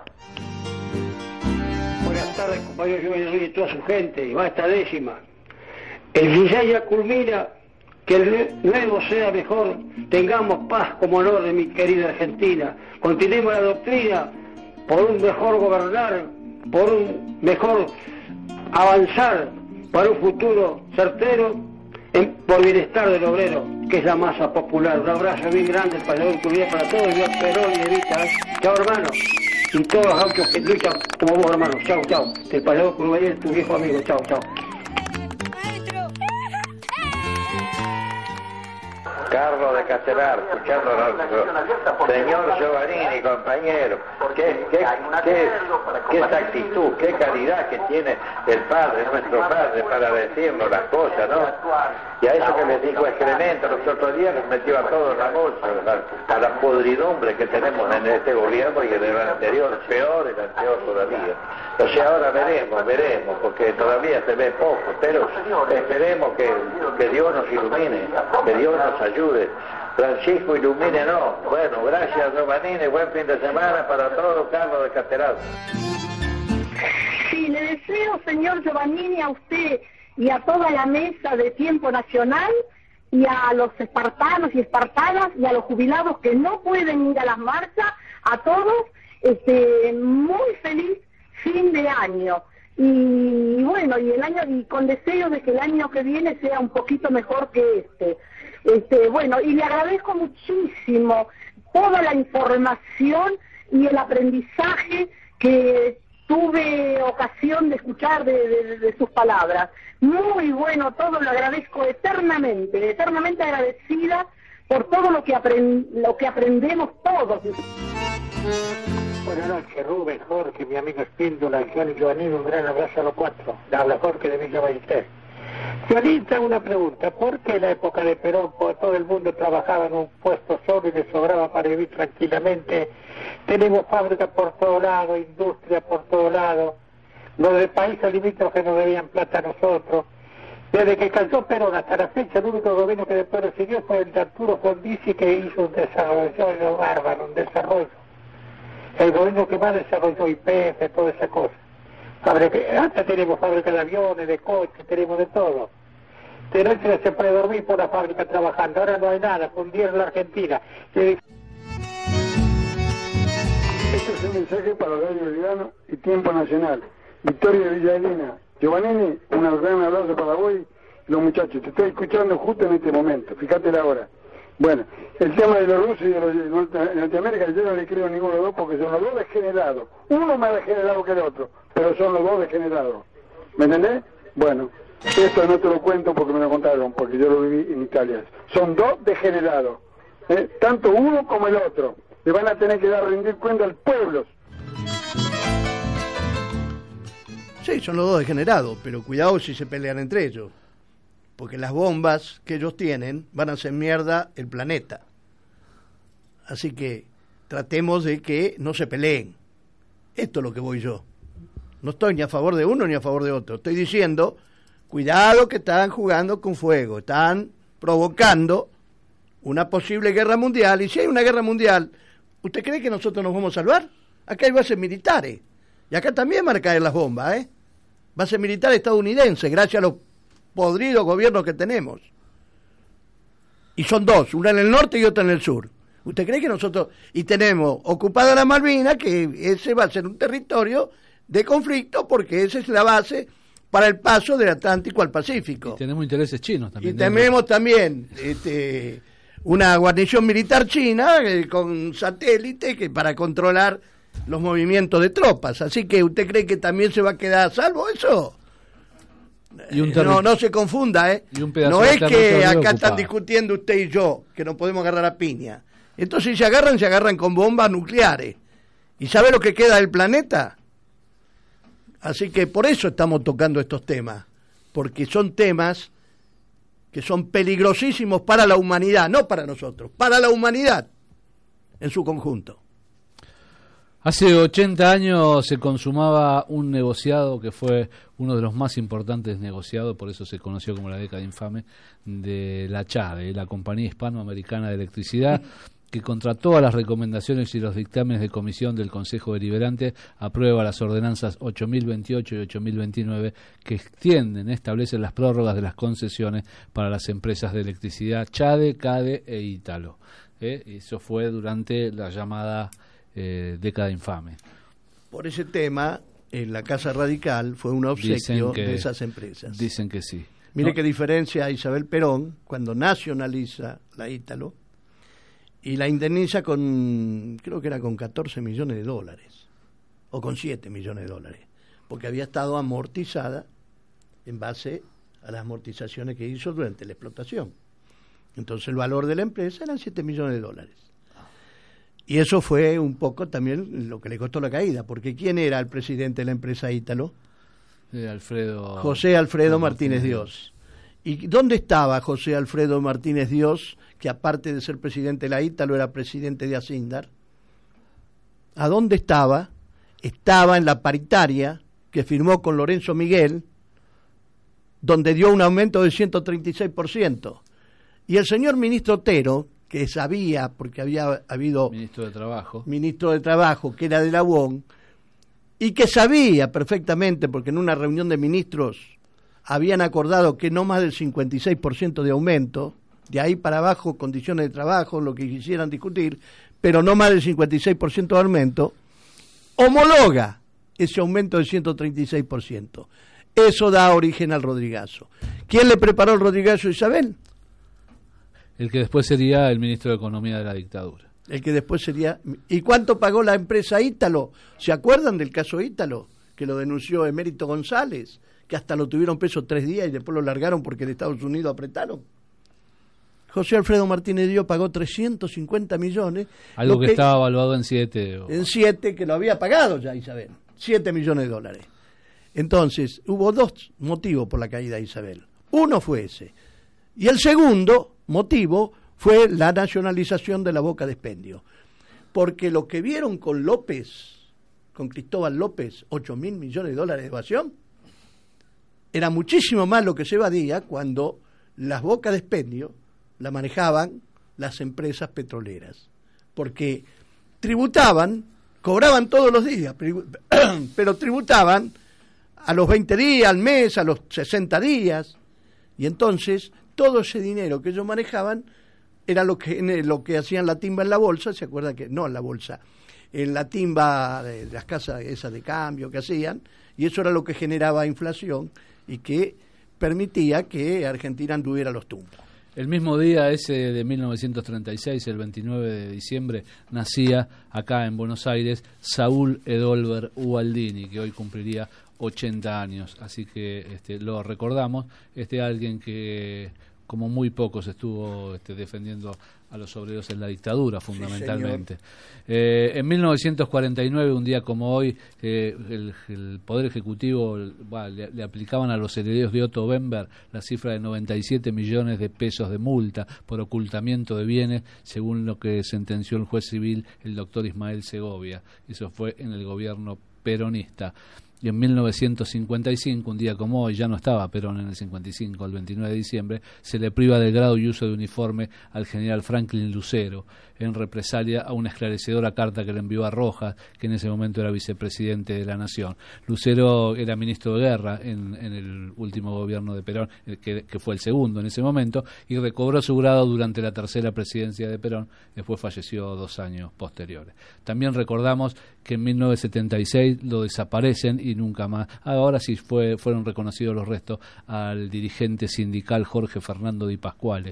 Buenas tardes, compañero Joven y toda su gente, y va esta décima. El 16 ya culmina, que el nuevo sea mejor, tengamos paz como honor de mi querida Argentina, continuemos la doctrina por un mejor gobernar, por un mejor avanzar, para un futuro certero, por bienestar del obrero, que es la masa popular. Un abrazo bien grande, el payador Curvía para todos, Dios Perón y Evita. Chao, hermano. Y todos los gauchos que luchan como vos, hermano. Chao, chao. El payador Curvía es tu viejo amigo. Chao, chao. Carlos de Castelar, escuchando a señor Giovannini, compañero, qué actitud, qué calidad que tiene el padre, nuestro padre, para decirnos las cosas, ¿no? Y a eso que les dijo excremento los otros días, les metió a todos en la bolsa, a la podridumbre que tenemos en este gobierno y en el anterior, peor todavía. O sea, ahora veremos, porque todavía se ve poco, pero esperemos que Dios nos ilumine, que Dios nos ayude. Francisco, ilumínenos. Bueno, gracias, Giovannini, buen fin de semana para todos, Carlos de Castelar. Sí, le deseo, señor Giovannini, a usted y a toda la mesa de Tiempo Nacional, y a los espartanos y espartanas, y a los jubilados que no pueden ir a las marchas, a todos, muy feliz fin de año. Y bueno, y con deseos de que el año que viene sea un poquito mejor que este. Bueno, y le agradezco muchísimo toda la información y el aprendizaje que tuve ocasión de escuchar de sus palabras. Muy bueno todo, lo agradezco eternamente agradecida por todo lo que aprendemos todos. Buenas noches, Rubén, Jorge, mi amigo Espíndola, Giovanni, un gran abrazo a los cuatro. Habla Jorge de Villa Ballester. Violín, te hago una pregunta. ¿Por qué en la época de Perón todo el mundo trabajaba en un puesto solo y le sobraba para vivir tranquilamente? Tenemos fábricas por todo lado, industria por todo lado. Los del país limítrofes nos debían plata a nosotros. Desde que cayó Perón hasta la fecha, el único gobierno que después recibió fue el de Arturo Frondizi, que hizo un desarrollo bárbaro, un desarrollo. El gobierno que más desarrolló YPF, toda esa cosa. Antes tenemos fábrica de aviones, de coches, tenemos de todo. De noche se puede dormir por la fábrica trabajando, ahora no hay nada, fundieron la Argentina. Este es un mensaje para Radio Belgrano y Tiempo Nacional. Victoria de Villalina. Giovannini, un gran abrazo para vos y los muchachos. Te estoy escuchando justo en este momento, fíjate la hora. Bueno, el tema de los rusos y de los de Norteamérica, yo no le creo a ninguno de los dos porque son los dos degenerados. Uno más degenerado que el otro, pero son los dos degenerados. ¿Me entendés? Bueno, esto no te lo cuento porque me lo contaron, porque yo lo viví en Italia. Son dos degenerados, tanto uno como el otro. Le van a tener que dar rendir cuenta al pueblo. Sí, son los dos degenerados, pero cuidado si se pelean entre ellos. Porque las bombas que ellos tienen van a hacer mierda el planeta. Así que tratemos de que no se peleen. Esto es lo que voy yo. No estoy ni a favor de uno ni a favor de otro. Estoy diciendo, cuidado que están jugando con fuego, están provocando una posible guerra mundial. Y si hay una guerra mundial, ¿usted cree que nosotros nos vamos a salvar? Acá hay bases militares. Y acá también van a caer las bombas, ¿eh? Base militar estadounidense, gracias a los podridos gobiernos que tenemos. Y son dos, una en el norte y otra en el sur. ¿Usted cree que nosotros... Y tenemos ocupada la Malvinas, que ese va a ser un territorio de conflicto, porque esa es la base para el paso del Atlántico al Pacífico. Y tenemos intereses chinos también. Y tenemos también una guarnición militar china con satélite que para controlar los movimientos de tropas. Así que ¿usted cree que también se va a quedar a salvo eso? Y no se confunda, y un pedazo no de es que acá ocupado. están discutiendo usted y yo que nos podemos agarrar a piña. Entonces si se agarran con bombas nucleares. ¿Y sabe lo que queda del planeta? Así que por eso estamos tocando estos temas, porque son temas que son peligrosísimos para la humanidad, no para nosotros, para la humanidad en su conjunto. Hace 80 años se consumaba un negociado que fue uno de los más importantes negociados, por eso se conoció como la década infame, de la CHADE, la Compañía Hispanoamericana de Electricidad, que contra todas las recomendaciones y los dictámenes de comisión del Consejo Deliberante aprueba las ordenanzas 8028 y 8029 que establecen las prórrogas de las concesiones para las empresas de electricidad CHADE, CADE e Ítalo. Eso fue durante la llamada década infame. Por ese tema, en la Casa Radical fue un obsequio de esas empresas. Dicen que sí. Mire qué diferencia a Isabel Perón cuando nacionaliza la Ítalo y la indemniza con, creo que era con 14 millones de dólares o con 7 millones de dólares, porque había estado amortizada en base a las amortizaciones que hizo durante la explotación. Entonces el valor de la empresa eran 7 millones de dólares. Y eso fue un poco también lo que le costó la caída, porque ¿quién era el presidente de la empresa Ítalo? José Alfredo Martínez Dios. ¿Y dónde estaba José Alfredo Martínez Dios, que aparte de ser presidente de la Ítalo era presidente de Asindar? ¿A dónde estaba? Estaba en la paritaria que firmó con Lorenzo Miguel, donde dio un aumento del 136%. Y el señor ministro Otero, que sabía, porque había habido ministro de Trabajo, que era de la UON, y que sabía perfectamente, porque en una reunión de ministros habían acordado que no más del 56% de aumento, de ahí para abajo condiciones de trabajo, lo que quisieran discutir, pero no más del 56% de aumento, homologa ese aumento del 136%. Eso da origen al Rodrigazo. ¿Quién le preparó el Rodrigazo a Isabel? El que después sería el ministro de Economía de la dictadura. El que después sería... ¿Y cuánto pagó la empresa Ítalo? ¿Se acuerdan del caso Ítalo? Que lo denunció Emérito González, que hasta lo tuvieron preso 3 días y después lo largaron porque de Estados Unidos apretaron. José Alfredo Martínez Dios pagó 350 millones. Algo que estaba evaluado en 7. En 7, que lo había pagado ya Isabel. 7 millones de dólares. Entonces, hubo 2 motivos por la caída de Isabel. Uno fue ese. Y el segundo motivo fue la nacionalización de la Boca de Expendio. Porque lo que vieron con López, con Cristóbal López, 8.000 millones de dólares de evasión, era muchísimo más lo que se evadía cuando las bocas de expendio la manejaban las empresas petroleras. Porque tributaban, cobraban todos los días, pero tributaban a los 20 días, al mes, a los 60 días. Y entonces todo ese dinero que ellos manejaban era lo que hacían la timba en la bolsa. ¿Se acuerdan que? No en la bolsa, en la timba de las casas esas de cambio que hacían, y eso era lo que generaba inflación y que permitía que Argentina anduviera los tumbos. El mismo día ese de 1936, el 29 de diciembre, nacía acá en Buenos Aires Saúl Edolver Ubaldini, que hoy cumpliría 80 años, así que lo recordamos, alguien que como muy pocos estuvo defendiendo a los obreros en la dictadura, fundamentalmente. En 1949, un día como hoy, el Poder Ejecutivo le aplicaban a los herederos de Otto Bember la cifra de 97 millones de pesos de multa por ocultamiento de bienes, según lo que sentenció el juez civil, el doctor Ismael Segovia. Eso fue en el gobierno peronista. Y en 1955, un día como hoy, ya no estaba Perón en el 55, el 29 de diciembre, se le priva del grado y uso de uniforme al general Franklin Lucero, en represalia a una esclarecedora carta que le envió a Rojas, que en ese momento era vicepresidente de la Nación. Lucero era ministro de Guerra en el último gobierno de Perón, que fue el segundo en ese momento, y recobró su grado durante la tercera presidencia de Perón, después falleció 2 años posteriores. También recordamos que en 1976 lo desaparecen y nunca más. Ahora sí fueron reconocidos los restos al dirigente sindical Jorge Fernando Di Pasquale,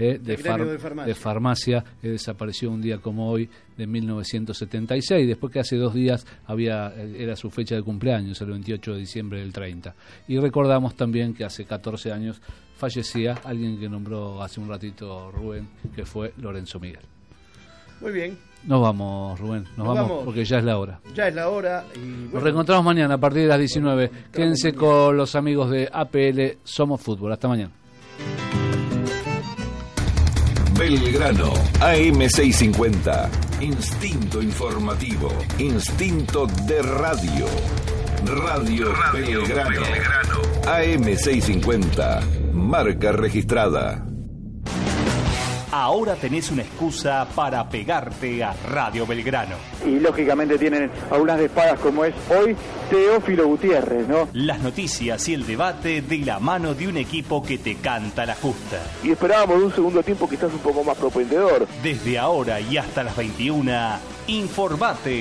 de farmacia, que desapareció un día como hoy de 1976, después que hace 2 días era su fecha de cumpleaños, el 28 de diciembre del 30. Y recordamos también que hace 14 años fallecía alguien que nombró hace un ratito Rubén, que fue Lorenzo Miguel. Muy bien. Nos vamos, Rubén, nos vamos porque ya es la hora. Ya es la hora. Y bueno, nos reencontramos mañana a partir de las 19. Quédense con los amigos de APL Somos Fútbol. Hasta mañana. Belgrano, AM650. Instinto informativo. Instinto de radio. Radio Belgrano. AM650. Marca registrada. Ahora tenés una excusa para pegarte a Radio Belgrano. Y lógicamente tienen algunas espadas como es hoy Teófilo Gutiérrez, ¿no? Las noticias y el debate de la mano de un equipo que te canta la justa. Y esperábamos un segundo tiempo quizás un poco más propendedor. Desde ahora y hasta las 21, informate